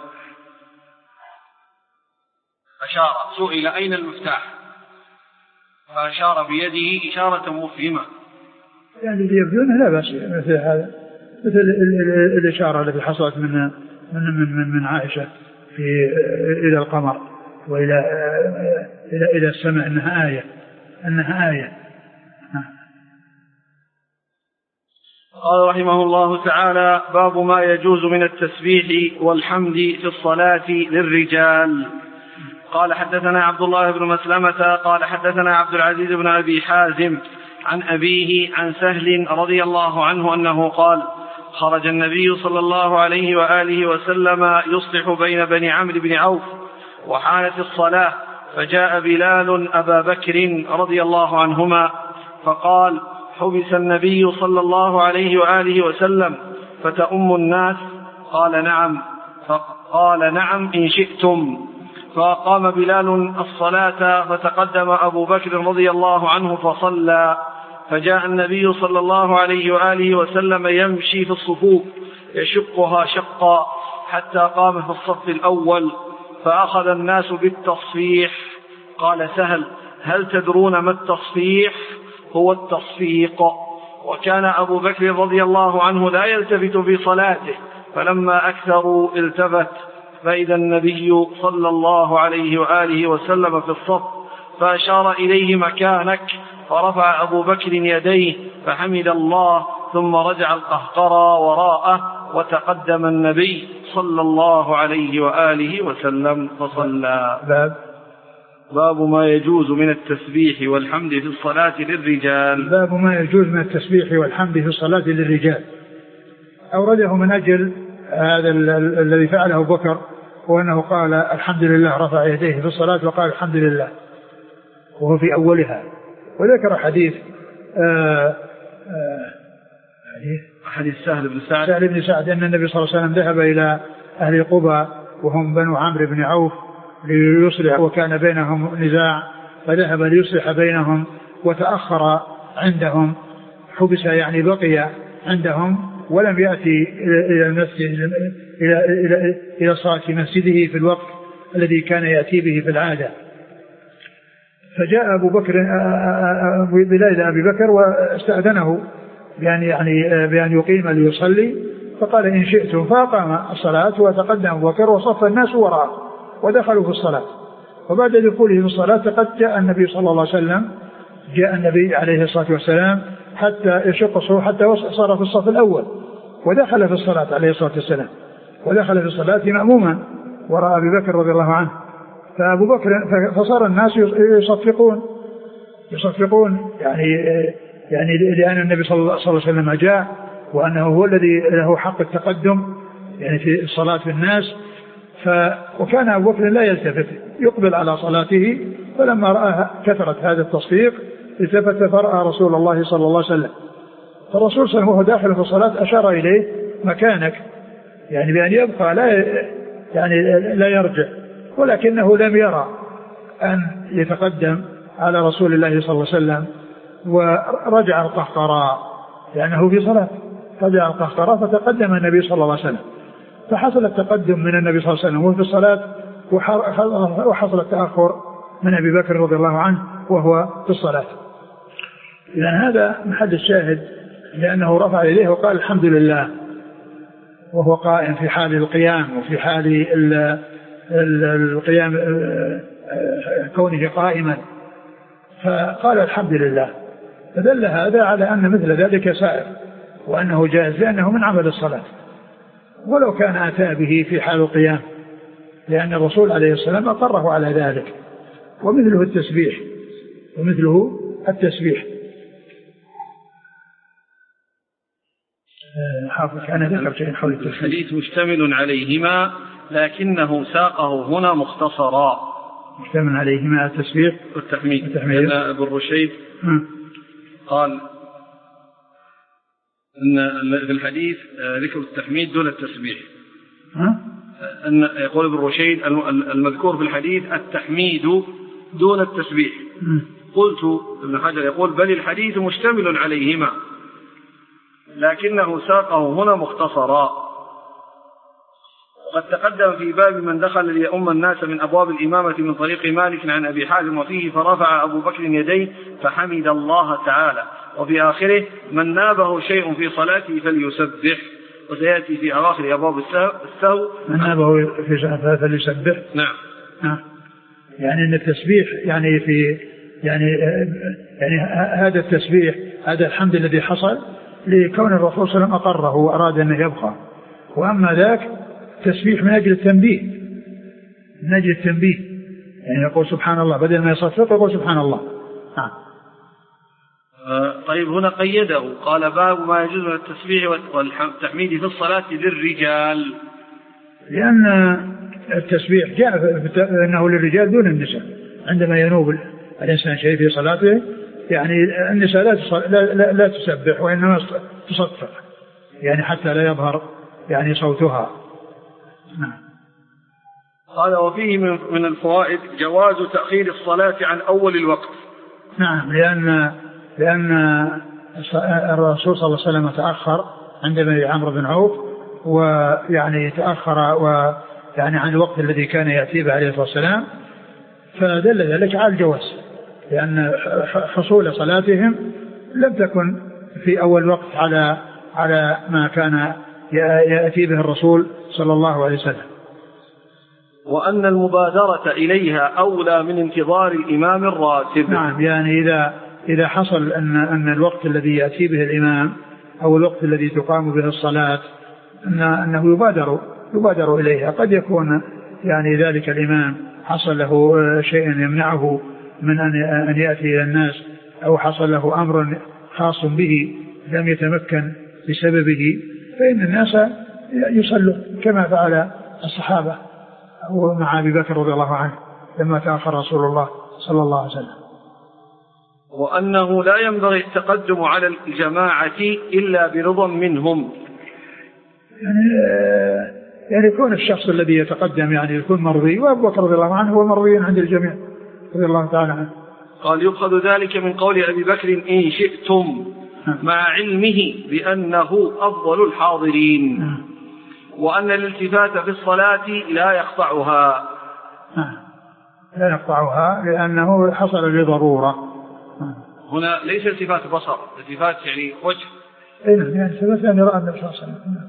أشار، سئل أين المفتاح فأشار بيده إشارة مفهمة، يعني اللي يبدونه لا بأس مثل هذا، مثل الإشارة التي حصلت من من من من عائشة في إلى القمر وإلى إلى إلى السماء أنها آية أنها آية. قال رحمه الله تعالى: باب ما يجوز من التسبيح والحمد في الصلاة للرجال. قال حدثنا عبد الله بن مسلمة قال حدثنا عبد العزيز بن أبي حازم عن أبيه عن سهل رضي الله عنه أنه قال: خرج النبي صلى الله عليه وآله وسلم يصلح بين بني عمرو بن عوف وحانت الصلاة، فجاء بلال أبا بكر رضي الله عنهما فقال: حبس النبي صلى الله عليه وآله وسلم فتأم الناس؟ قال: نعم. فقال: نعم إن شئتم. فقام بلال الصلاة فتقدم أبو بكر رضي الله عنه فصلى، فجاء النبي صلى الله عليه وآله وسلم يمشي في الصفوف يشقها شقا حتى قام في الصف الأول، فأخذ الناس بالتصفيح. قال سهل: هل تدرون ما التصفيح؟ هو التصفيق. وكان أبو بكر رضي الله عنه لا يلتفت في صلاته، فلما أكثروا التفت فإذا النبي صلى الله عليه وآله وسلم في الصف، فأشار إليه مكانك، فرفع أبو بكر يديه فحمد الله، ثم رجع القهقرى وراءه وتقدم النبي صلى الله عليه وآله وسلم فصلى. باب باب ما يجوز من التسبيح والحمد في الصلاة للرجال. باب ما يجوز من التسبيح والحمد في الصلاة للرجال. أورده من أجل هذا الذي فعله أبو بكر، وأنه قال الحمد لله، رفع يديه في الصلاة وقال الحمد لله وهو في أولها. وذكر حديث آآ آآ حديث سهل بن سعد سهل بن سعد أن النبي صلى الله عليه وسلم ذهب إلى أهل قبى وهم بنو عمرو بن عوف ليصلح، وكان بينهم نزاع، فذهب ليصلح بينهم وتأخر عندهم، حبس يعني بقي عندهم ولم يأتي إلى المسجد إلى إلى إلى صلاة مسجده في الوقت الذي كان يأتي به في العادة. فجاء أبو بكر بليل أبي بكر واستأذنه بأن يعني بأن يقيم ليصلي، فقال إن شئتم، فأقام الصلاة وتقدم أبو بكر وصف الناس وراءه ودخلوا في الصلاة. وبعد دخوله في الصلاة قد جاء النبي صلى الله عليه وسلم جاء النبي عليه الصلاة والسلام حتى يشق الصفوف حتى صار في الصف الأول، ودخل في الصلاة عليه الصلاة والسلام، ودخل في الصلاة مأموما وراء أبي بكر رضي الله عنه. فأبو بكر فصار الناس يصفقون يصفقون يعني يعني لأن النبي صلى الله عليه وسلم جاء وأنه هو الذي له حق التقدم يعني في الصلاة في الناس. ف وكان أبو بكر لا يلتفت يقبل على صلاته، فلما رأى كثرة هذا التصفيق التفت فرأى رسول الله صلى الله عليه وسلم، فالرسول صلى الله عليه وسلم وهو داخل في الصلاة أشار إليه مكانك يعني بأن يبقى لا يعني لا يرجع، ولكنه لم يرى أن يتقدم على رسول الله صلى الله عليه وسلم ورجع القهقراء لأنه في صلاة، رجع القهقراء فتقدم النبي صلى الله عليه وسلم، فحصل التقدم من النبي صلى الله عليه وسلم وهو في الصلاة، وحصل التأخر من أبي بكر رضي الله عنه وهو في الصلاة. إذن هذا محل الشاهد، لأنه رفع إليه وقال الحمد لله وهو قائم في حال القيام وفي حال القيام كونه قائما، فقال الحمد لله، فدل هذا على أن مثل ذلك سائر وأنه جائز لأنه من عمل الصلاة ولو كان أتى به في حال القيام، لأن الرسول عليه السلام أقره على ذلك. ومثله التسبيح ومثله التسبيح حافظ كان ذكر شيء حول التسبيح. الحديث مشتمل عليهما لكنه ساقه هنا مختصرا. مشتمل عليهما التسبيح والتحميد. لأن ابن الرشيد قال أن في الحديث ذكر التحميد دون التسبيح. ها؟ أن يقول ابن الرشيد المذكور في الحديث التحميد دون التسبيح. م. قلت ابن حجر يقول بل الحديث مشتمل عليهما لكنه ساقه هنا مختصرا. وقد تقدم في باب من دخل ليؤم الناس من أبواب الإمامة من طريق مالك عن أبي حازم وفيه فرفع أبو بكر يديه فحمد الله تعالى، وفي آخره من نابه شيء في صلاته فليسبح، وسيأتي في أواخر أبواب السهو من نابه في صلاته فليسبح. نعم. نعم. يعني أن التسبيح يعني في يعني يعني هذا التسبيح هذا الحمد الذي حصل لكون الرسول صلى الله عليه وسلم أقره وأراد أن يبقى، وأما ذاك تسبيح من أجل التنبيه من أجل التنبيه يعني يقول سبحان الله بدل ما يصفق يقول سبحان الله. نعم. طيب هنا قيده قال باب ما يجوز من التسبيح والتحميد في الصلاة للرجال، لأن التسبيح جاء أنه للرجال دون النساء، عندما ينوب الإنسان شيء في صلاته يعني النساء لا, لا, لا, لا تسبح وإنما تصفق يعني حتى لا يظهر يعني صوتها. نعم. قال وفيه من الفوائد جواز تأخير الصلاة عن أول الوقت. نعم، لأن لأن الرسول صلى الله عليه وسلم تأخر عندما عمرو بن عوف ويعني تأخر ويعني عن الوقت الذي كان يأتي به عليه الصلاة والسلام، فدل ذلك على الجواز، لأن حصول صلاتهم لم تكن في أول وقت على على ما كان يأتي به الرسول صلى الله عليه وسلم. وأن المبادرة إليها أولى من انتظار الإمام الراتب. نعم، يعني إذا إذا حصل أن أن الوقت الذي يأتي به الإمام أو الوقت الذي تقام به الصلاة أن أنه يبادر يبادر إليها، قد يكون يعني ذلك الإمام حصل له شيء يمنعه من أن أن يأتي إلى الناس، أو حصل له أمر خاص به لم يتمكن بسببه، فإن الناس يصلوا كما فعل الصحابة ومع أبي بكر رضي الله عنه لما تأخر رسول الله صلى الله عليه وسلم. وأنه لا ينبغي التقدم على الجماعة إلا برضا منهم، يعني يعني يكون الشخص الذي يتقدم يعني يكون مرضي، وأبو بكر رضي الله عنه هو مرضي عند الجميع رضي الله تعالى عنه. قال يؤخذ ذلك من قول أبي بكر إن شئتم مع علمه بأنه أفضل الحاضرين، وأن الالتفات في الصلاة لا يقطعها لا يقطعها لأنه حصل لضرورة. هنا ليس التفات بصر، التفات يعني وجه. إيه يعني التفات يعني رأى النبي صلى الله عليه وسلم.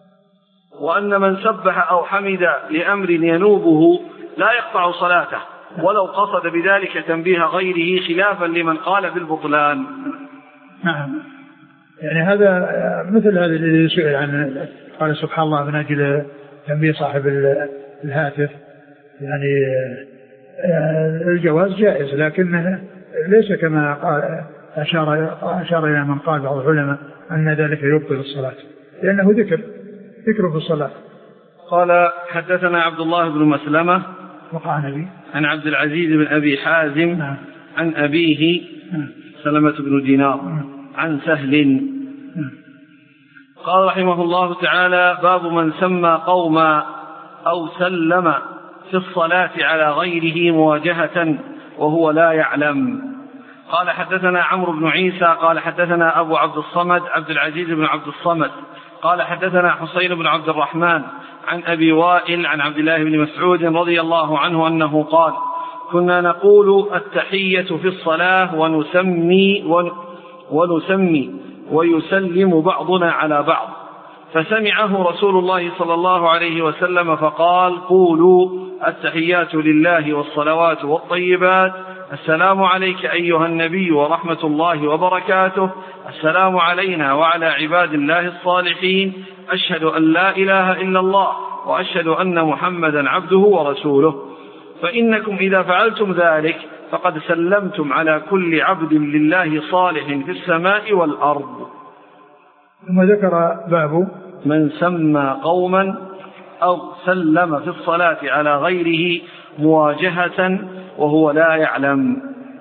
وأن من سبح أو حمد لأمر ينوبه لا يقطع صلاته ولو قصد بذلك تنبيه غيره، خلافا لمن قال بالبطلان. نعم، يعني هذا مثل هذا الذي سئل عن قال سبحان الله من أجل تنبيه صاحب الهاتف، يعني الجواز جائز، لكنه ليس كما قال أشار, أشار إلى من قال بعض العلماء أن ذلك يبطل الصلاة، لأنه ذكر ذكر في الصلاة. قال حدثنا عبد الله بن مسلمة وقع نبي عن عبد العزيز بن أبي حازم نعم. عن أبيه نعم. سلمة بن دينار نعم. عن سهل نعم. قال رحمه الله تعالى: باب من سمى قوما أو سلم في الصلاة على غيره مواجهة وهو لا يعلم. قال حدثنا عمرو بن عيسى قال حدثنا أبو عبد الصمد عبد العزيز بن عبد الصمد قال حدثنا حسين بن عبد الرحمن عن أبي وائل عن عبد الله بن مسعود رضي الله عنه أنه قال: كنا نقول التحية في الصلاة ونسمي ونسمي ويسلم بعضنا على بعض، فسمعه رسول الله صلى الله عليه وسلم فقال: قولوا التحيات لله والصلوات والطيبات، السلام عليك أيها النبي ورحمة الله وبركاته، السلام علينا وعلى عباد الله الصالحين، أشهد أن لا إله إلا الله وأشهد أن محمدا عبده ورسوله، فإنكم إذا فعلتم ذلك فقد سلمتم على كل عبد لله صالح في السماء والأرض. ثم ذكر باب من سمى قوما أو سلم في الصلاة على غيره مواجهة وهو لا يعلم.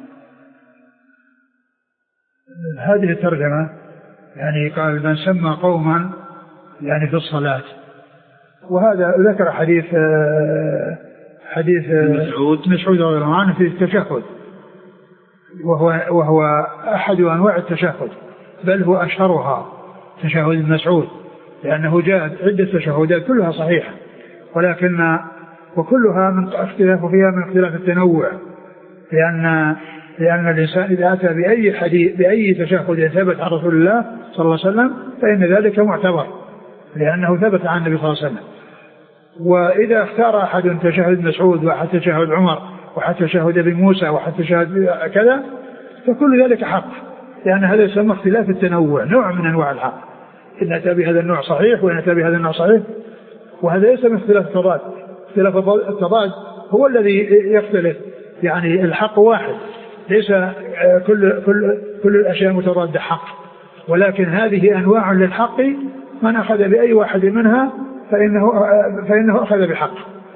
هذه الترجمة يعني قال من سمى قوما يعني في الصلاة، وهذا ذكر حديث حديث مسعود مسعود رضي الله عنه في التشهد، وهو وهو أحد أنواع التشهد، بل هو أشهرها تشهد مسعود، لأنه جاء عدة تشهدات كلها صحيحة، ولكن وكلها من اختلاف فيها من اختلاف التنوع، لأن لأن الإنسان إذا أتى بأي حديث بأي تشهد ثبت عن رسول الله صلى الله عليه وسلم فإن ذلك معتبر، لأنه ثبت عن النبي صلى الله عليه وسلم. وإذا اختار أحد تشهد مسعود وأحد تشهد عمر وأحد تشهد ابن موسى وأحد تشهد كذا فكل ذلك حق، لأن هذا يسمى اختلاف التنوع، نوع من أنواع الحق، إن أتى بهذا النوع صحيح وإن أتى بهذا النوع صحيح، وهذا يسمى اختلاف التضاد. اختلاف التضاد هو الذي يختلف، يعني الحق واحد، ليس كل كل كل الأشياء متضادة حق، ولكن هذه أنواع للحق، من أخذ بأي واحد منها فإنه فإنه أخذ بحق.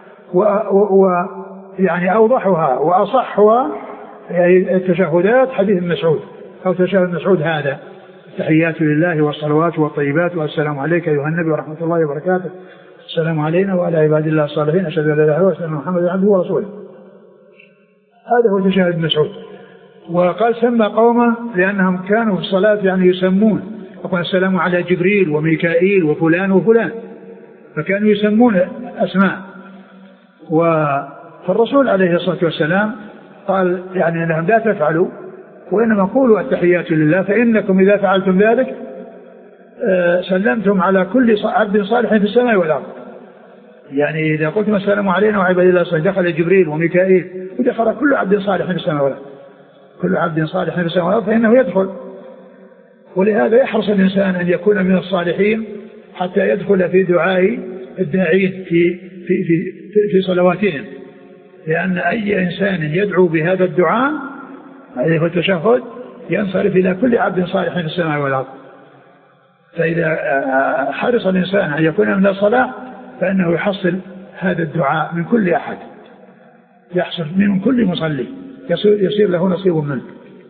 ويعني أوضحها وأصحها يعني التشهدات حديث مسعود أو تشهد مسعود هذا: التحيات لله والصلوات والطيبات، والسلام عليك أيها النبي ورحمة الله وبركاته، السلام علينا وعلى عباد الله الصالحين، أشهد أن لا إله إلا الله وأشهد أن محمدا عبده ورسوله. هذا هو تشهد مسعود. وقال سمى قوما لأنهم كانوا في الصلاة يعني يسمون، وقال السلام على جبريل وميكائيل وفلان وفلان، فكانوا يسمون أسماء. فالرسول عليه الصلاة والسلام قال يعني أنهم لا تفعلوا، وإنما قولوا التحيات لله، فإنكم إذا فعلتم ذلك سلمتم على كل عبد صالح في السماء والأرض. يعني إذا قلتم السلام علينا وعباد الله الصالحين، دخل جبريل وميكائيل ودخل كل عبد صالح في السماء والأرض، كل عبد صالح في السماء والأرض فإنه يدخل. ولهذا يحرص الإنسان أن يكون من الصالحين حتى يدخل في دعاء الداعين في في في في صلواتهم، لأن أي إنسان يدعو بهذا الدعاء هذا هو التشهد ينصرف إلى كل عبد صالح في السماء والأرض. فإذا حرص الإنسان أن يكون من الصلاة فإنه يحصل هذا الدعاء من كل أحد، يحصل من كل مصلي، يصير, يصير له نصيب منه.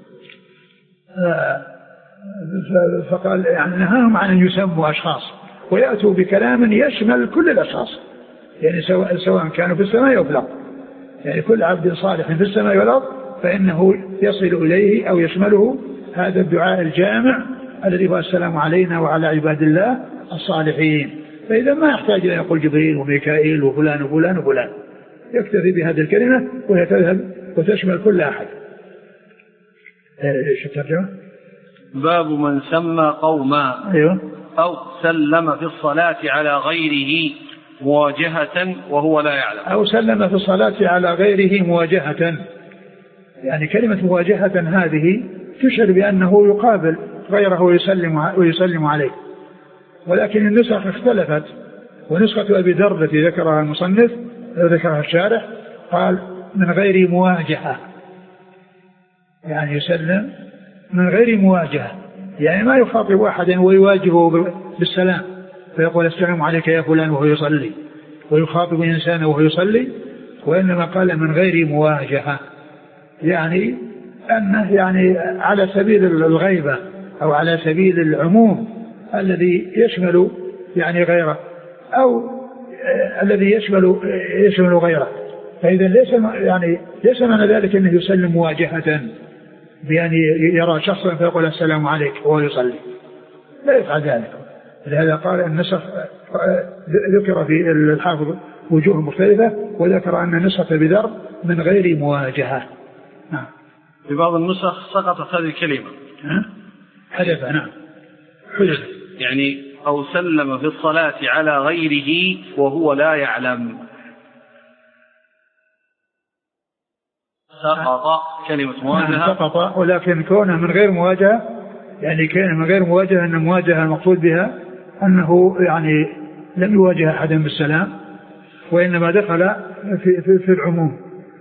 فقال يعني نهاهم عن أن يسموا أشخاص ويأتوا بكلام يشمل كل الأشخاص، يعني سواء, سواء كانوا في السماء أو في الأرض، يعني كل عبد صالح في السماء والأرض فإنه يصل إليه أو يشمله هذا الدعاء الجامع الذي هو السلام علينا وعلى عباد الله الصالحين. فإذا ما يحتاج أن يقول جبريل وميكائيل وفلان وفلان وفلان، يكتفي بهذه الكلمة وهي تذهب وتشمل كل أحد. ايش الترجمة؟ باب من سمى قوما أيوه. أو سلم في الصلاة على غيره مواجهة وهو لا يعلم. أو سلم في الصلاة على غيره مواجهة، يعني كلمة مواجهة هذه تشعر بأنه يقابل غيره ويسلم, ويسلم عليه، ولكن النسخ اختلفت. ونسخة أبي ذر التي ذكرها المصنف ذكرها الشارح قال من غير مواجهة، يعني يسلم من غير مواجهة، يعني ما يخاطب أحدا ويواجهه بالسلام فيقول السلام عليك يا فلان وهو يصلي ويخاطب إنسانا وهو يصلي، وإنما قال من غير مواجهة، يعني أنه يعني على سبيل الغيبة أو على سبيل العموم الذي يشمل يعني غيره أو الذي يشمل يشمل غيره. فإذا ليس يعني ليس معنى ذلك أنه يسلم مواجهة بأن يرى شخصا فيقول السلام عليك وهو يصلي، لا يفعل ذلك. لهذا قال النسخ ذكر في الحافظ وجوه مختلفة وذكر أن النسخ بذر من غير مواجهة. نعم. في بعض النسخ سقطت هذه الكلمة حدث. نعم حدث يعني أو سلم في الصلاة على غيره وهو لا يعلم، سقط كلمة مواجهة. سقط، ولكن كونه من غير مواجهة يعني كان من غير مواجهة أن المواجهة المقصود بها أنه يعني لم يواجه أحدا بالسلام وإنما دخل في, في, في العموم.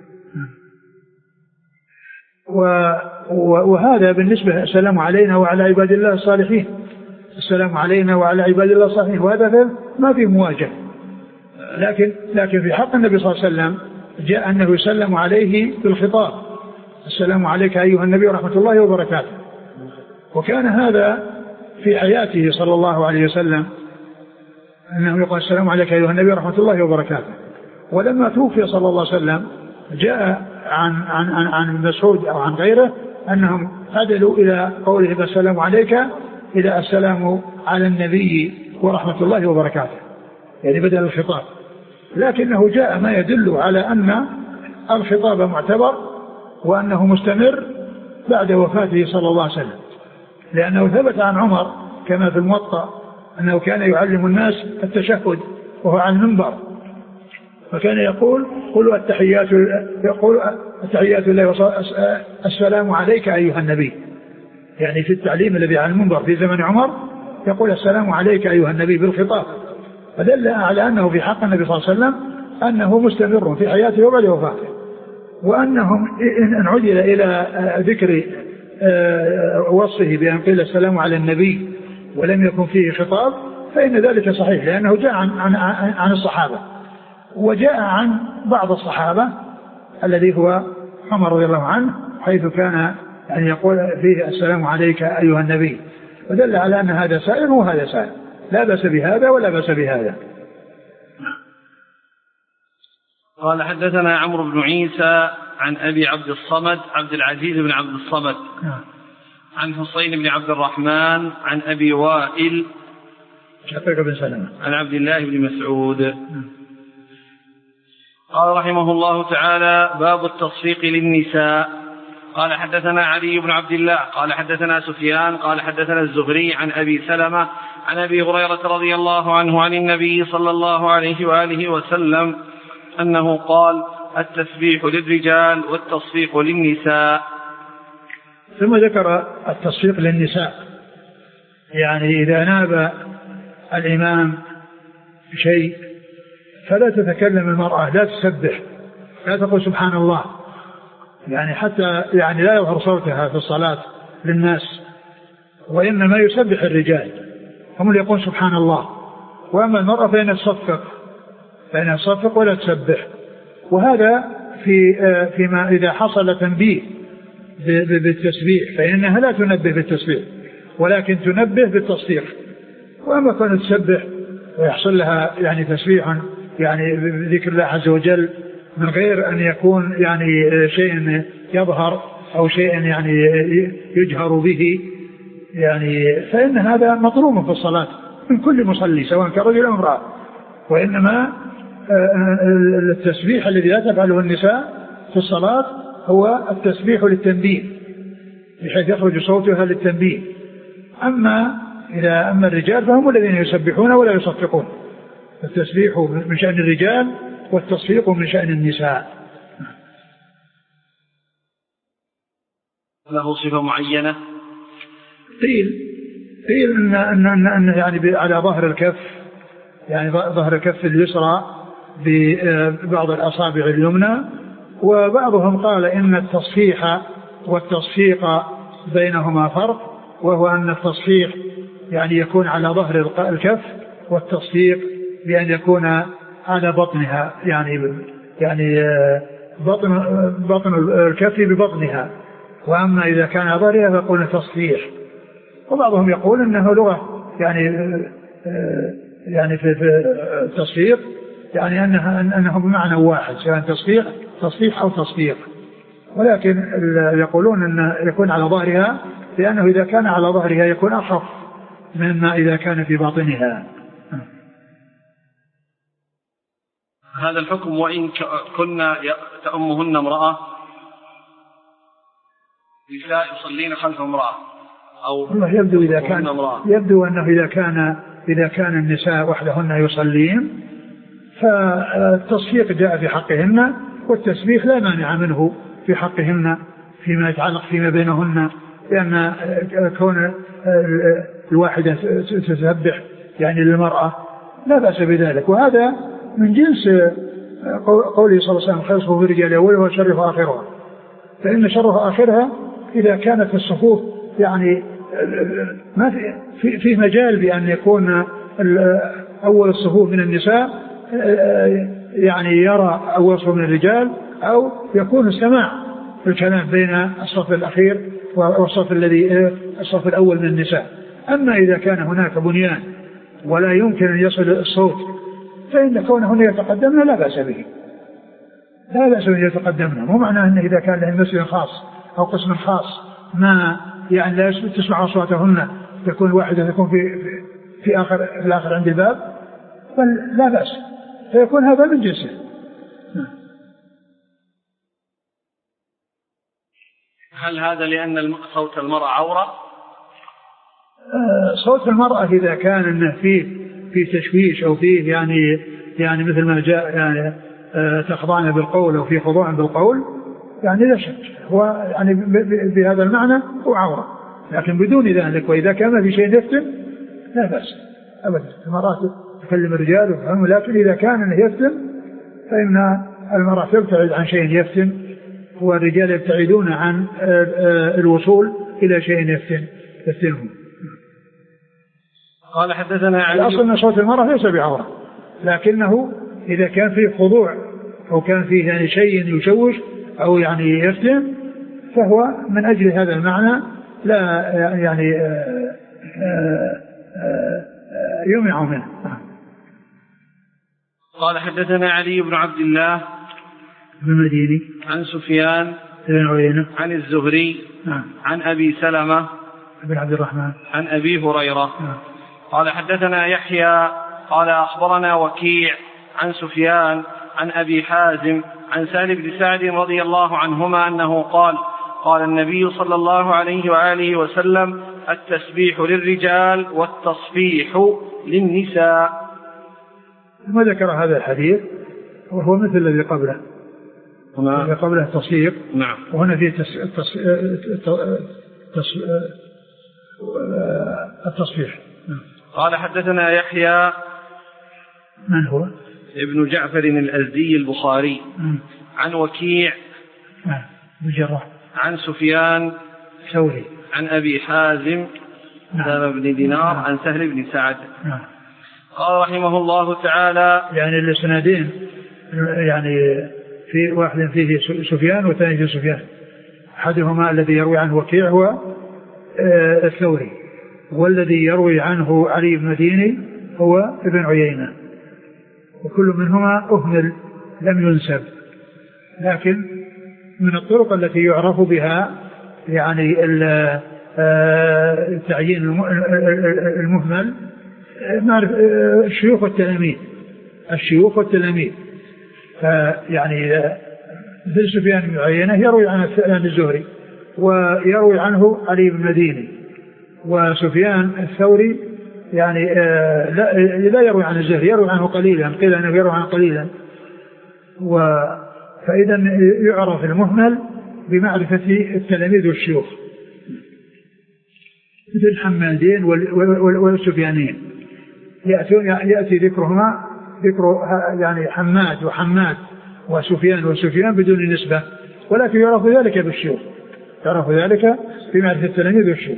وهذا بالنسبة السلام علينا وعلى عباد الله الصالحين، السلام علينا وعلى عباد الله الصالحين، وهذا ما في مواجهة. لكن لكن في حق النبي صلى الله عليه وسلم جاء أنه يسلم عليه بالخطاب السلام عليك أيها النبي ورحمة الله وبركاته، وكان هذا في حياته صلى الله عليه وسلم أنه يقول السلام عليك أيها النبي ورحمة الله وبركاته. ولما توفي صلى الله عليه وسلم جاء عن عن عن عن مسعود أو عن غيره أنهم عدلوا إلى قوله السلام عليك إلى السلام على النبي ورحمة الله وبركاته، يعني بدل الخطاب. لكنه جاء ما يدل على أن الخطاب معتبر وأنه مستمر بعد وفاته صلى الله عليه وسلم، لأنه ثبت عن عمر كما في الموطأ أنه كان يعلم الناس التشهد وهو على المنبر، فكان يقول قولوا التحيات يقول التحيات لله السلام عليك أيها النبي، يعني في التعليم الذي على المنبر في زمن عمر يقول السلام عليك أيها النبي بالخطاب، فدل على أنه في حق النبي صلى الله عليه وسلم أنه مستمر في حياته وبعد وفاته، وأنهم إن عدل إلى ذكر وصفه بأن قيل السلام على النبي ولم يكن فيه خطاب فإن ذلك صحيح، لأنه جاء عن, عن, عن الصحابة، وجاء عن بعض الصحابة الذي هو عمر رضي الله عنه حيث كان أن يقول فيه السلام عليك أيها النبي، ودل على أن هذا سائر وهذا سائر، لا بأس بهذا ولا بأس بهذا. قال حدثنا عمرو بن عيسى عن أبي عبد الصمد عبد العزيز بن عبد الصمد عن حسين بن عبد الرحمن عن أبي وائل شقيق بن سلمة عن عبد الله بن مسعود. قال رحمه الله تعالى باب التصفيق للنساء. قال حدثنا علي بن عبد الله قال حدثنا سفيان قال حدثنا الزهري عن أبي سلمة عن أبي هريرة رضي الله عنه عن النبي صلى الله عليه وآله وسلم أنه قال التسبيح للرجال والتصفيق للنساء. ثم ذكر التصفيق للنساء، يعني إذا ناب الإمام شيء فلا تتكلم المرأة، لا تسبح، لا تقول سبحان الله، يعني حتى يعني لا يظهر صوتها في الصلاة للناس، وإنما يسبح الرجال هم اللي يقول سبحان الله، وأما المرأة فإنها تصفق فإنها تصفق ولا تسبح. وهذا في فيما إذا حصل تنبيه بالتسبيح فإنها لا تنبه بالتسبيح ولكن تنبه بالتصفيق. وأما كانت تسبح ويحصل لها يعني تسبيح يعني بذكر الله عز وجل من غير أن يكون يعني شيء يظهر أو شيء يعني يجهر به، يعني فإن هذا مطلوب في الصلاة من كل مصلي سواء كان رجل أو امرأة. وإنما التسبيح الذي لا تفعله النساء في الصلاة هو التسبيح للتنبيه بحيث يخرج صوتها للتنبيه. أما إذا أما الرجال فهم الذين يسبحون ولا يصفقون، التسبيح من شأن الرجال والتصفيق من شأن النساء. له صفة معينة؟ قيل قيل إن, إن, إن, إن يعني على ظهر الكف، يعني ظهر الكف اليسرى ببعض الأصابع اليمنى، وبعضهم قال إن التصحيح والتصفيق بينهما فرق، وهو أن التصحيح يعني يكون على ظهر الكف، والتصفيق بأن يكون على بطنها، يعني يعني بطن بطن الكف ببطنها، وأما إذا كان على ظهرها فيقول تصحيح. وبعضهم يقول أنه لغة يعني يعني في التصفيق يعني أنها أنه بمعنى واحد، سواء تصفيق تصحيح أو تصفيق، ولكن يقولون أن يكون على ظهرها، لأنه إذا كان على ظهرها يكون أخف مما إذا كان في باطنها. هذا الحكم وإن كنا تأمهن امرأة، نساء يصلين خلف امرأة أو يبدو إذا كان يبدو أنه إذا كان إذا كان النساء وحدهن يصلين فالتصفيق جاء في حقهن، والتسبيح لا مانع منه في حقهن فيما يتعلق فيما بينهن، لأن كون الواحدة تسبح يعني للمرأة لا بأس بذلك. وهذا من جنس قوله صلى الله عليه وسلم: خير صفوف الرجال أولها وشر آخرها، فإن شر آخرها إذا كانت الصفوف يعني ما في في مجال بأن يكون أول الصفوف من النساء يعني يرى أول صفوف من الرجال، أو يكون السماع في الكلام بين الصف الأخير والصف الذي الصف الأول من النساء. أما إذا كان هناك بنيان ولا يمكن أن يصل الصوت، فإن كونهن يتقدمن لا بأس به، لا بأس أن يتقدمن. مو معناه أنه إذا كان لهم مسجد خاص أو قسم خاص ما يعني لا تسمع أصواتهن، تكون واحدة تكون في في آخر في الآخر عند الباب، فلا بأس، فيكون هذا من جنسه. هل هذا لأن صوت المرأة عورة؟ صوت المرأة إذا كان إنه فيه في تشويش أو فيه يعني يعني مثل ما جاء يعني تخضعن بالقول أو في خضوع بالقول، يعني لا شك هو يعني بهذا المعنى هو عورة، لكن بدون ذلك. وإذا كان في شيء يفتن لا بأس أبدا، المرأة تكلم الرجال وفهمه، لكن إذا كان يفتن فإن المرأة تبتعد عن شيء يفتن، والرجال يبتعدون عن الوصول إلى شيء يفتن يفتنهم. قال حدثنا علي. الأصل أن صوت المرأة ليس بعورة، لكنه إذا كان فيه خضوع أو كان فيه يعني شيء يشوش أو يعني يفتن، فهو من أجل هذا المعنى لا يعني يمنع منه. قال حدثنا علي بن عبد الله بن المديني عن سفيان بن عيينة عن الزهري عن أبي سلمة بن عبد الرحمن عن أبي هريرة قال حدثنا يحيى قال أخبرنا وكيع عن سفيان عن أبي حازم عن سهل بن سعد رضي الله عنهما أنه قال: قال النبي صلى الله عليه وآله وسلم: التسبيح للرجال والتصفيح للنساء. ما ذكر هذا الحديث وهو مثل الذي قبله، الذي قبله التصفيق. نعم. وهنا فيه تس... التص... التص... التصفيح. قال حدثنا يحيى. من هو؟ ابن جعفر الأزدي البخاري. م. عن وكيع بجرة. عن سفيان ثوري عن أبي حازم سلمة بن دينار عن سهل بن سعد. نعم. قال رحمه الله تعالى: يعني الاسنادين يعني في واحد فيه سفيان والثاني فيه سفيان، أحدهما الذي يروي عنه وكيع هو الثوري، والذي يروي عنه علي بن مديني هو ابن عيينة، وكل منهما أهمل لم ينسب، لكن من الطرق التي يعرف بها يعني التعيين المهمل الشيوخ والتلاميذ الشيوخ والتلاميذ فيعني مثل سفيان بن عيينة يروي عن الزهري ويروي عنه علي بن مديني، وسفيان الثوري يعني لا, لا يروي عن الزهري، يروي عنه قليلا، قيل أنه يروي عنه قليلا. فإذا يعرف المهمل بمعرفة التلاميذ والشيوخ مثل الحمادين والسفيانين، يأتي ذكرهما ذكر يعني حماد وحماد وسفيان وسفيان بدون نسبة، ولكن يعرف ذلك بالشيوخ، يعرف ذلك في معرفة التلاميذ بالشيوخ.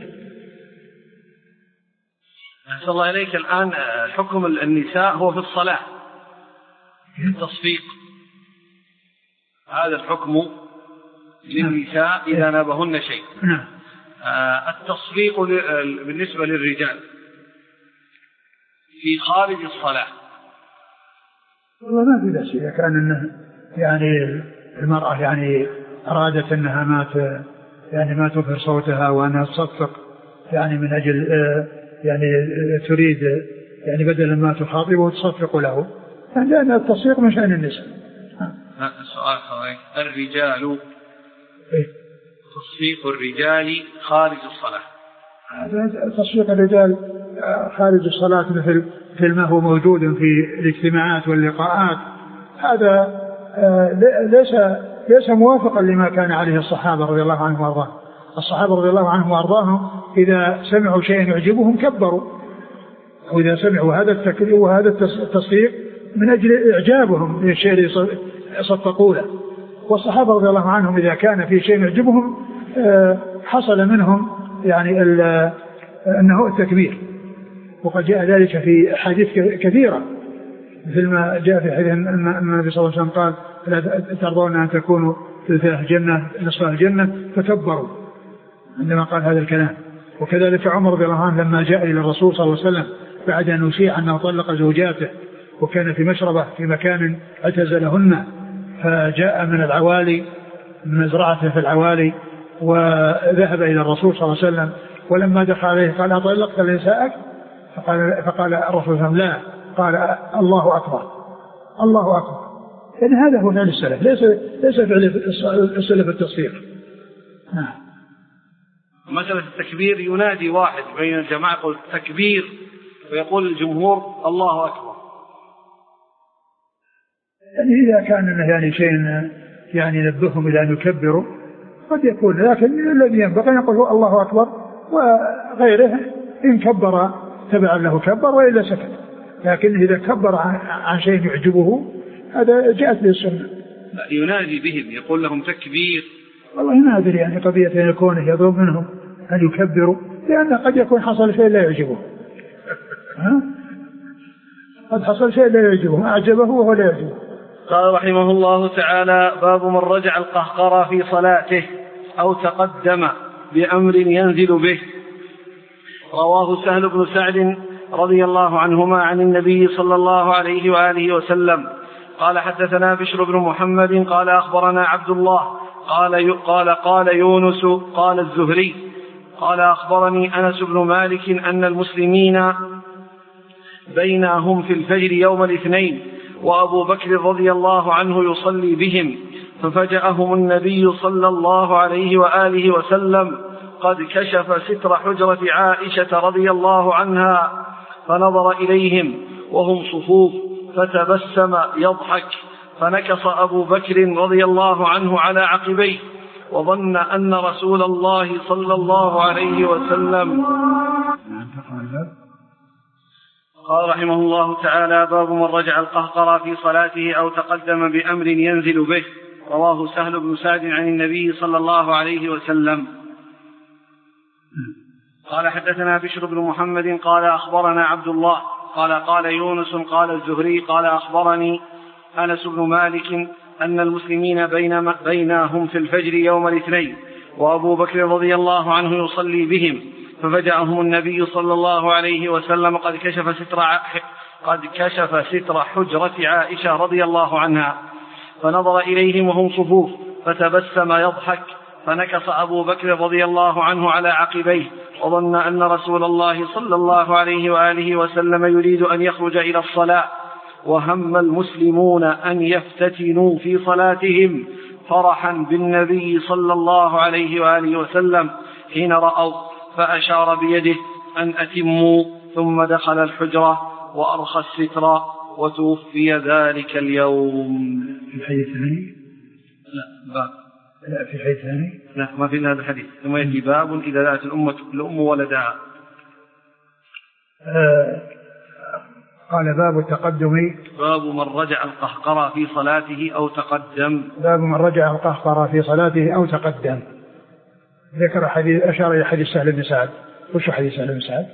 أحسن الله إليك. الآن حكم النساء هو في الصلاة التصفيق، هذا الحكم للنساء إذا نابهن شيء. نعم. التصفيق بالنسبة للرجال في خارج الصلاة والله ما في بأس إذا كان إنه يعني المرأة يعني أرادت أنها ما يعني ما تظهر صوتها وأنها تصفق يعني من أجل يعني تريد يعني بدلا ما تخاطب وتصفق له، لأن التصفيق من شأن النساء. السؤال صحيح. الرجال تصفيق الرجال خارج الصلاة، تصفيق الرجال خارج الصلاة مثل مثل ما هو موجود في الاجتماعات واللقاءات، هذا ليس ليس موافقا لما كان عليه الصحابة رضي الله عنهم وارضاهم. الصحابة رضي الله عنهم وارضاهم إذا سمعوا شيئا يعجبهم كبروا، وإذا سمعوا هذا التكبير وهذا التصفيق من أجل إعجابهم للشيء اللي صفقوا له. والصحابة رضي الله عنهم إذا كان في شيء يعجبهم حصل منهم يعني أنه التكبير، وقد جاء ذلك في حديث كثيرة مثل ما جاء في حديث النبي صلى الله عليه وسلم قال لا ترضون أن تكونوا ثلث الجنة نصف الجنة فكبروا عندما قال هذا الكلام. وكذلك عمر رضي الله عنه لما جاء إلى الرسول صلى الله عليه وسلم بعد أن يشيع أنه طلق زوجاته وكان في مشربة في مكان اعتزلهن، فجاء من العوالي من مزرعته في العوالي وذهب إلى الرسول صلى الله عليه وسلم، ولما دخل عليه قال أطلقت نساءك؟ فقال, فقال الرسول صلى الله عليه وسلم لا، قال الله أكبر الله أكبر. يعني هذا هو فعل السلف، ليس ليس فعل السلف التصفيق. نعم. مسألة التكبير ينادي واحد بين الجماعة يقول تكبير ويقول الجمهور الله أكبر، يعني إذا كان يعني شيء يعني نبههم إلى أن يكبروا قد يكون، لكن الذي ينبغي أن يقول الله أكبر وغيره إن كبر تبعا له كبر وإلا سكت، لكن إذا كبر عن شيء يعجبه هذا جاءت به السنة. لا ينادي بهم يقول لهم تكبير. والله ما أدري يعني قضية أن يكون يطلب منهم أن يكبروا، لأن قد يكون حصل شيء لا يعجبه. ها؟ قد حصل شيء لا يعجبه، ما أعجبه وهو لا يعجبه. قال رحمه الله تعالى باب من رجع القهقرى في صلاته أو تقدم بأمر ينزل به. رواه سهل بن سعد رضي الله عنهما عن النبي صلى الله عليه وآله وسلم قال حدثنا بشر بن محمد قال أخبرنا عبد الله قال قال قال يونس قال الزهري قال أخبرني أنس بن مالك أن المسلمين بينهم في الفجر يوم الاثنين وأبو بكر رضي الله عنه يصلي بهم، ففجأهم النبي صلى الله عليه وآله وسلم قد كشف ستر حجرة عائشة رضي الله عنها فنظر إليهم وهم صفوف فتبسم يضحك، فنكص أبو بكر رضي الله عنه على عقبيه وظن أن رسول الله صلى الله عليه وسلم. قال رحمه الله تعالى باب من رجع القهقرى في صلاته أو تقدم بأمر ينزل به. رواه سهل بن سعد عن النبي صلى الله عليه وسلم قال حدثنا بشر بن محمد قال أخبرنا عبد الله قال قال يونس قال الزهري قال أخبرني أنس بن مالك أن المسلمين بين بينهم في الفجر يوم الاثنين وأبو بكر رضي الله عنه يصلي بهم، ففجأهم النبي صلى الله عليه وسلم قد كشف ستر قد كشف ستر حجرة عائشة رضي الله عنها فنظر إليهم وهم صفوف فتبسم يضحك، فنكص أبو بكر رضي الله عنه على عقبيه وظن أن رسول الله صلى الله عليه وآله وسلم يريد أن يخرج إلى الصلاة، وهم المسلمون أن يفتتنوا في صلاتهم فرحا بالنبي صلى الله عليه وآله وسلم حين رأوا، فأشار بيده أن أتموا ثم دخل الحجرة وأرخى الستر وتوفي ذلك اليوم. في الحديث الثاني؟ لا باب. لا في الحديث الثاني؟ لا ما في هذا الحديث. ثم يأتي باب إذا دعت الأمة الأم ولدها. آه قال باب التقدم. باب من رجع القهقرى في صلاته أو تقدم. باب من رجع القهقرى في صلاته أو تقدم. ذكر حديث أشار إلى حديث سهل بن سعد. وش حديث سهل بن سعد؟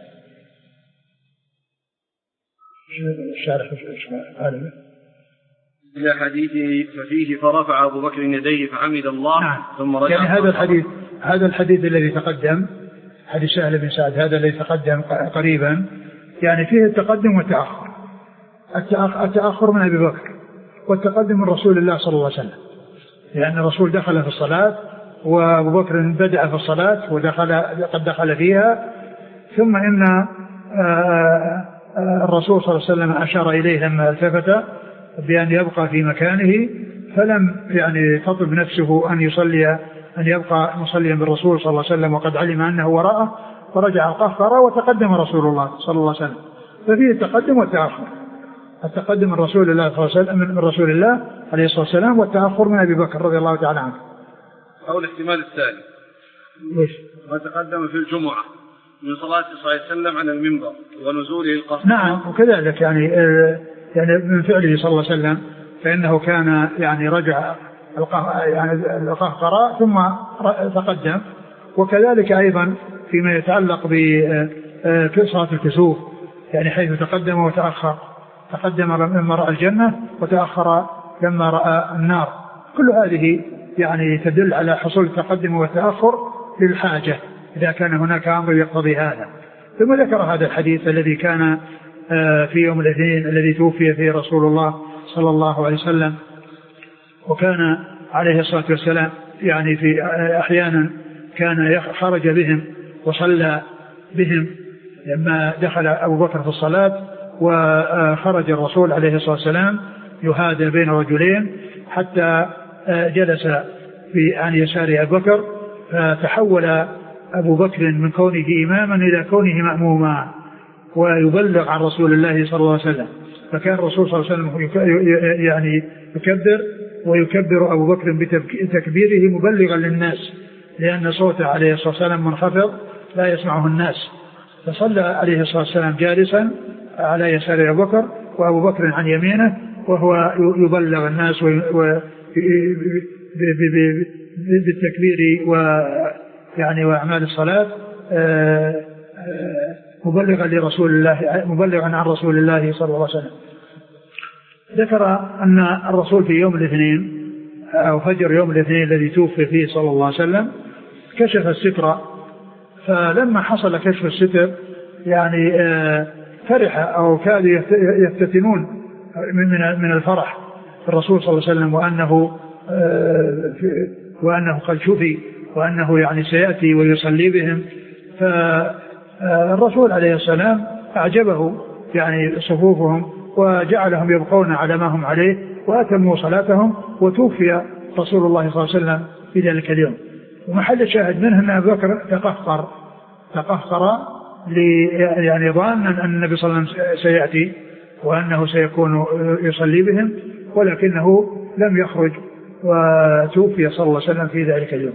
الشارح قال إلى حديثه ففيه فرفع أبو بكر يديه فحمد الله. نعم. ثم رجع. يعني هذا الحديث هذا الحديث الذي تقدم حديث سهل بن سعد هذا الذي تقدم قريبا يعني فيه التقدم والتأخر. التأخر من أبي بكر والتقدم من رسول الله صلى الله عليه وسلم لأن الرسول دخل في الصلاة وأبو بكر بدأ في الصلاة ودخل قد دخل فيها ثم إن الرسول صلى الله عليه وسلم أشار إليه لما التفت بأن يبقى في مكانه فلم يعني تطلب نفسه أن يصلي أن يبقى مصليا بالرسول صلى الله عليه وسلم وقد علم أنه وراءه فرجع القهقرى وتقدم رسول الله صلى الله عليه وسلم. ففيه التقدم والتأخر. التقدم من رسول الله صلى الله عليه وسلم من رسول الله عليه الصلاة والسلام والتأخر من أبي بكر رضي الله تعالى عنه. أو الاحتمال الثاني ليش؟ ما تقدم في الجمعة من صلاة صلى الله عليه وسلم على المنبر ونزوله القهقرى. نعم وكذلك يعني يعني من فعله صلى الله عليه وسلم فإنه كان يعني رجع يعني القهقرى ثم تقدم. وكذلك أيضا فيما يتعلق بصلاة الكسوف يعني حيث تقدم وتأخر. تقدم لما رأى الجنة وتأخر لما رأى النار. كل هذه يعني تدل على حصول التقدم والتأخر للحاجة إذا كان هناك أمر يقتضي هذا. ثم ذكر هذا الحديث الذي كان في يوم الاثنين الذي توفي فيه رسول الله صلى الله عليه وسلم وكان عليه الصلاة والسلام يعني في أحيانا كان خرج بهم وصلى بهم لما دخل أبو بكر في الصلاة وخرج الرسول عليه الصلاة والسلام يهادى بين رجلين حتى جلس في عن يسار أبو بكر فتحول أبو بكر من كونه إماما إلى كونه مأموما ويبلغ عن رسول الله صلى الله عليه وسلم. فكان الرسول صلى الله عليه وسلم يعني يكبر ويكبر أبو بكر بتكبيره مبلغا للناس لأن صوته عليه الصلاة والسلام منخفض لا يسمعه الناس. فصلى عليه الصلاة والسلام جالسا على يسار أبو بكر وأبو بكر عن يمينه وهو يبلغ الناس بالتكبير ويعني وأعمال الصلاة مبلغا لرسول الله مبلغا عن رسول الله صلى الله عليه وسلم. ذكر أن الرسول في يوم الاثنين أو فجر يوم الاثنين الذي توفي فيه صلى الله عليه وسلم كشف الستر. فلما حصل كشف الستر يعني فرح أو كادوا يفتتنون من الفرح الرسول صلى الله عليه وسلم وأنه وأنه قد شفي وأنه يعني سيأتي ويصلي بهم. فالرسول عليه السلام أعجبه يعني صفوفهم وجعلهم يبقون على ما هم عليه وأتموا صلاتهم وتوفي رسول الله صلى الله عليه وسلم في ذلك اليوم. ومحل الشاهد منه أن أبو بكر تقهقر تقهقر يعني ظانا أن النبي صلى الله عليه وسلم سيأتي وأنه سيكون يصلي بهم ولكنه لم يخرج وتوفي صلى الله عليه وسلم في ذلك اليوم.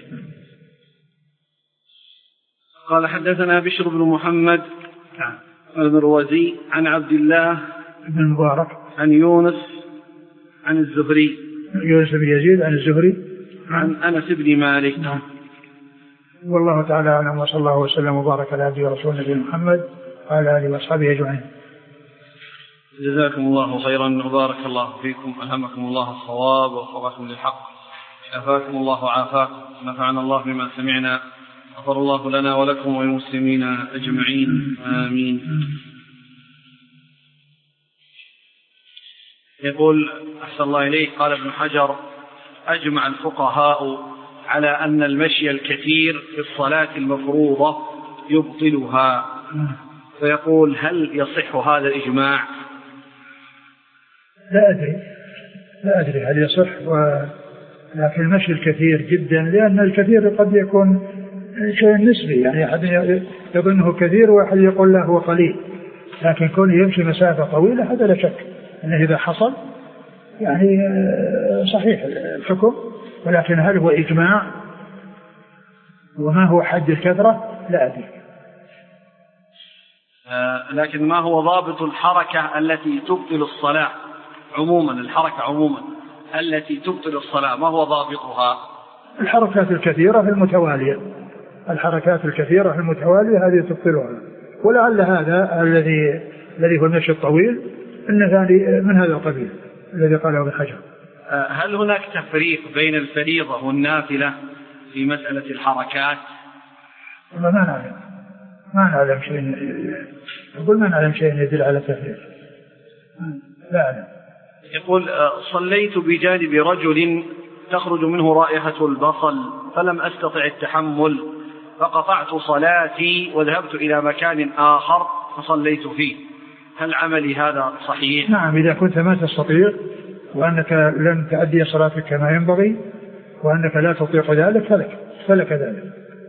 قال حدثنا بشر بن محمد المروزي عن عبد الله بن المبارك عن يونس عن الزهري يونس بن يزيد عن الزهري عن أنس بن مالك. نعم. والله تعالى أعلم وصلى الله وسلم وبارك على عبده ورسوله نبينا محمد وعلى آله وأصحابه أجمعين. جزاكم الله خيرا وبارك الله فيكم. ألهمكم الله الصواب ووفقكم للحق. شفاكم الله وعافاكم. نفعنا الله بما سمعنا. غفر الله لنا ولكم وللمسلمين أجمعين آمين. يقول أحسن الله إليك قال ابن حجر أجمع الفقهاء على أن المشي الكثير في الصلاة المفروضة يبطلها. فيقول هل يصح هذا الإجماع؟ لا أدري لا أدري هل يصح لكن المشي الكثير جدا لأن الكثير قد يكون شيء نسبي يعني أحد يظنه كثير وأحد يقول له هو قليل لكن كونه يمشي مسافة طويلة هذا لا شك أنه إذا حصل يعني صحيح الحكم ولكن هل هو إجماع وما هو حد الكثرة لا أدري. آه لكن ما هو ضابط الحركة التي تبطل الصلاة عموما، الحركة عموما التي تبطل الصلاة ما هو ضابطها؟ الحركات الكثيرة في المتوالية، الحركات الكثيرة في المتوالية هذه تبطلها. ولعل هذا الذي الذي هو المشي الطويل إن ذلك من هذا القبيل الذي قاله ابن حجر. هل هناك تفريق بين الفريضة والنافلة في مسألة الحركات؟ ما نعلم ما نعلم شيء، يقول ما نعلم شيء يدل على تفريق، لا أعلم. يقول صليت بجانب رجل تخرج منه رائحة البصل فلم أستطع التحمل فقطعت صلاتي وذهبت إلى مكان آخر فصليت فيه، هل عملي هذا صحيح؟ نعم، إذا كنت ما تستطيع وأنك لم تؤدي صلاتك كما ينبغي وأنك لا تطيق ذلك فلك فلك ذلك.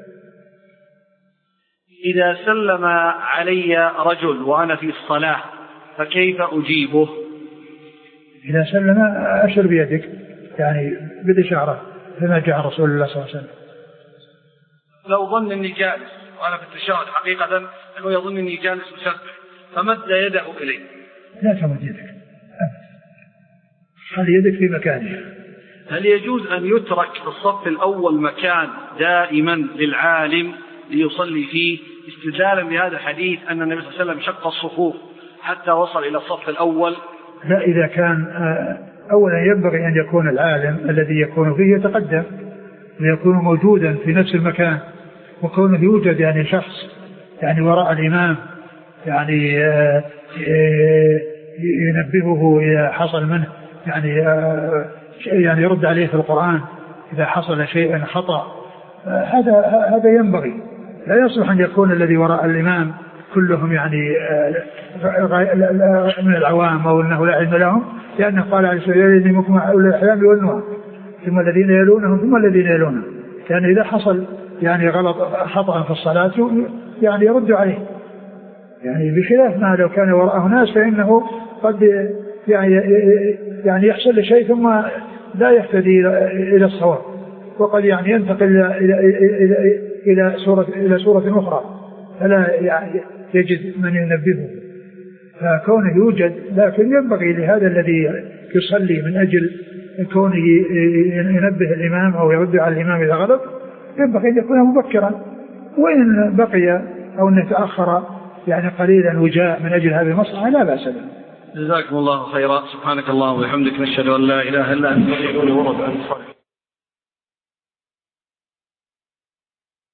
إذا سلم علي رجل وأنا في الصلاة فكيف أجيبه؟ إذا سلم أشر بيدك يعني بالإشارة كما جاء رسول الله صلى الله عليه وسلم. لو ظن أني جالس وأنا في التشهد حقيقة أنه يظن أني جالس مسبح فمد يده إلي، لا تمد يدك، خلي يدك في مكانها. هل يجوز أن يترك في الصف الأول مكان دائما للعالم ليصلي فيه استدلالا بهذا الحديث أن النبي صلى الله عليه وسلم شق الصفوف حتى وصل إلى الصف الأول؟ لا، إذا كان أولا ينبغي أن يكون العالم الذي يكون فيه يتقدم ويكون موجودا في نفس المكان، وكونه يوجد يعني شخص يعني وراء الإمام يعني ينبهه إذا حصل منه يعني يعني يرد عليه في القرآن إذا حصل شيء خطأ، هذا هذا ينبغي. لا يصلح أن يكون الذي وراء الإمام كلهم يعني من العوام أو أنه لا علم لهم، لأنه قال عليه الصلاة والسلام منكم أولي الأحلام والنهى ثم الذين يلونهم ثم الذين يلونهم، يعني إذا حصل يعني غلط خطأ في الصلاة يعني يرد عليه، يعني بخلاف ما لو كان وراءه ناس فإنه قد يعني يعني يحصل شيء ثم لا يهتدي إلى الصواب، وقد يعني ينتقل إلى إلى إلى سورة إلى سورة أخرى فلا يعني يجد من ينبهه، فكونه يوجد. لكن ينبغي لهذا الذي يصلي من أجل كونه ينبه الإمام أو يرد على الإمام إذا غلط ينبغي أن يكون مبكرا، وإن بقي أو أن يتأخر يعني قليلا وجاء من أجل هذه المصلحة لا بأس به. جزاكم الله خيرا. سبحانك اللهم وبحمدك نشهد أن لا إله إلا أنت نستغفرك ونتوب إليك.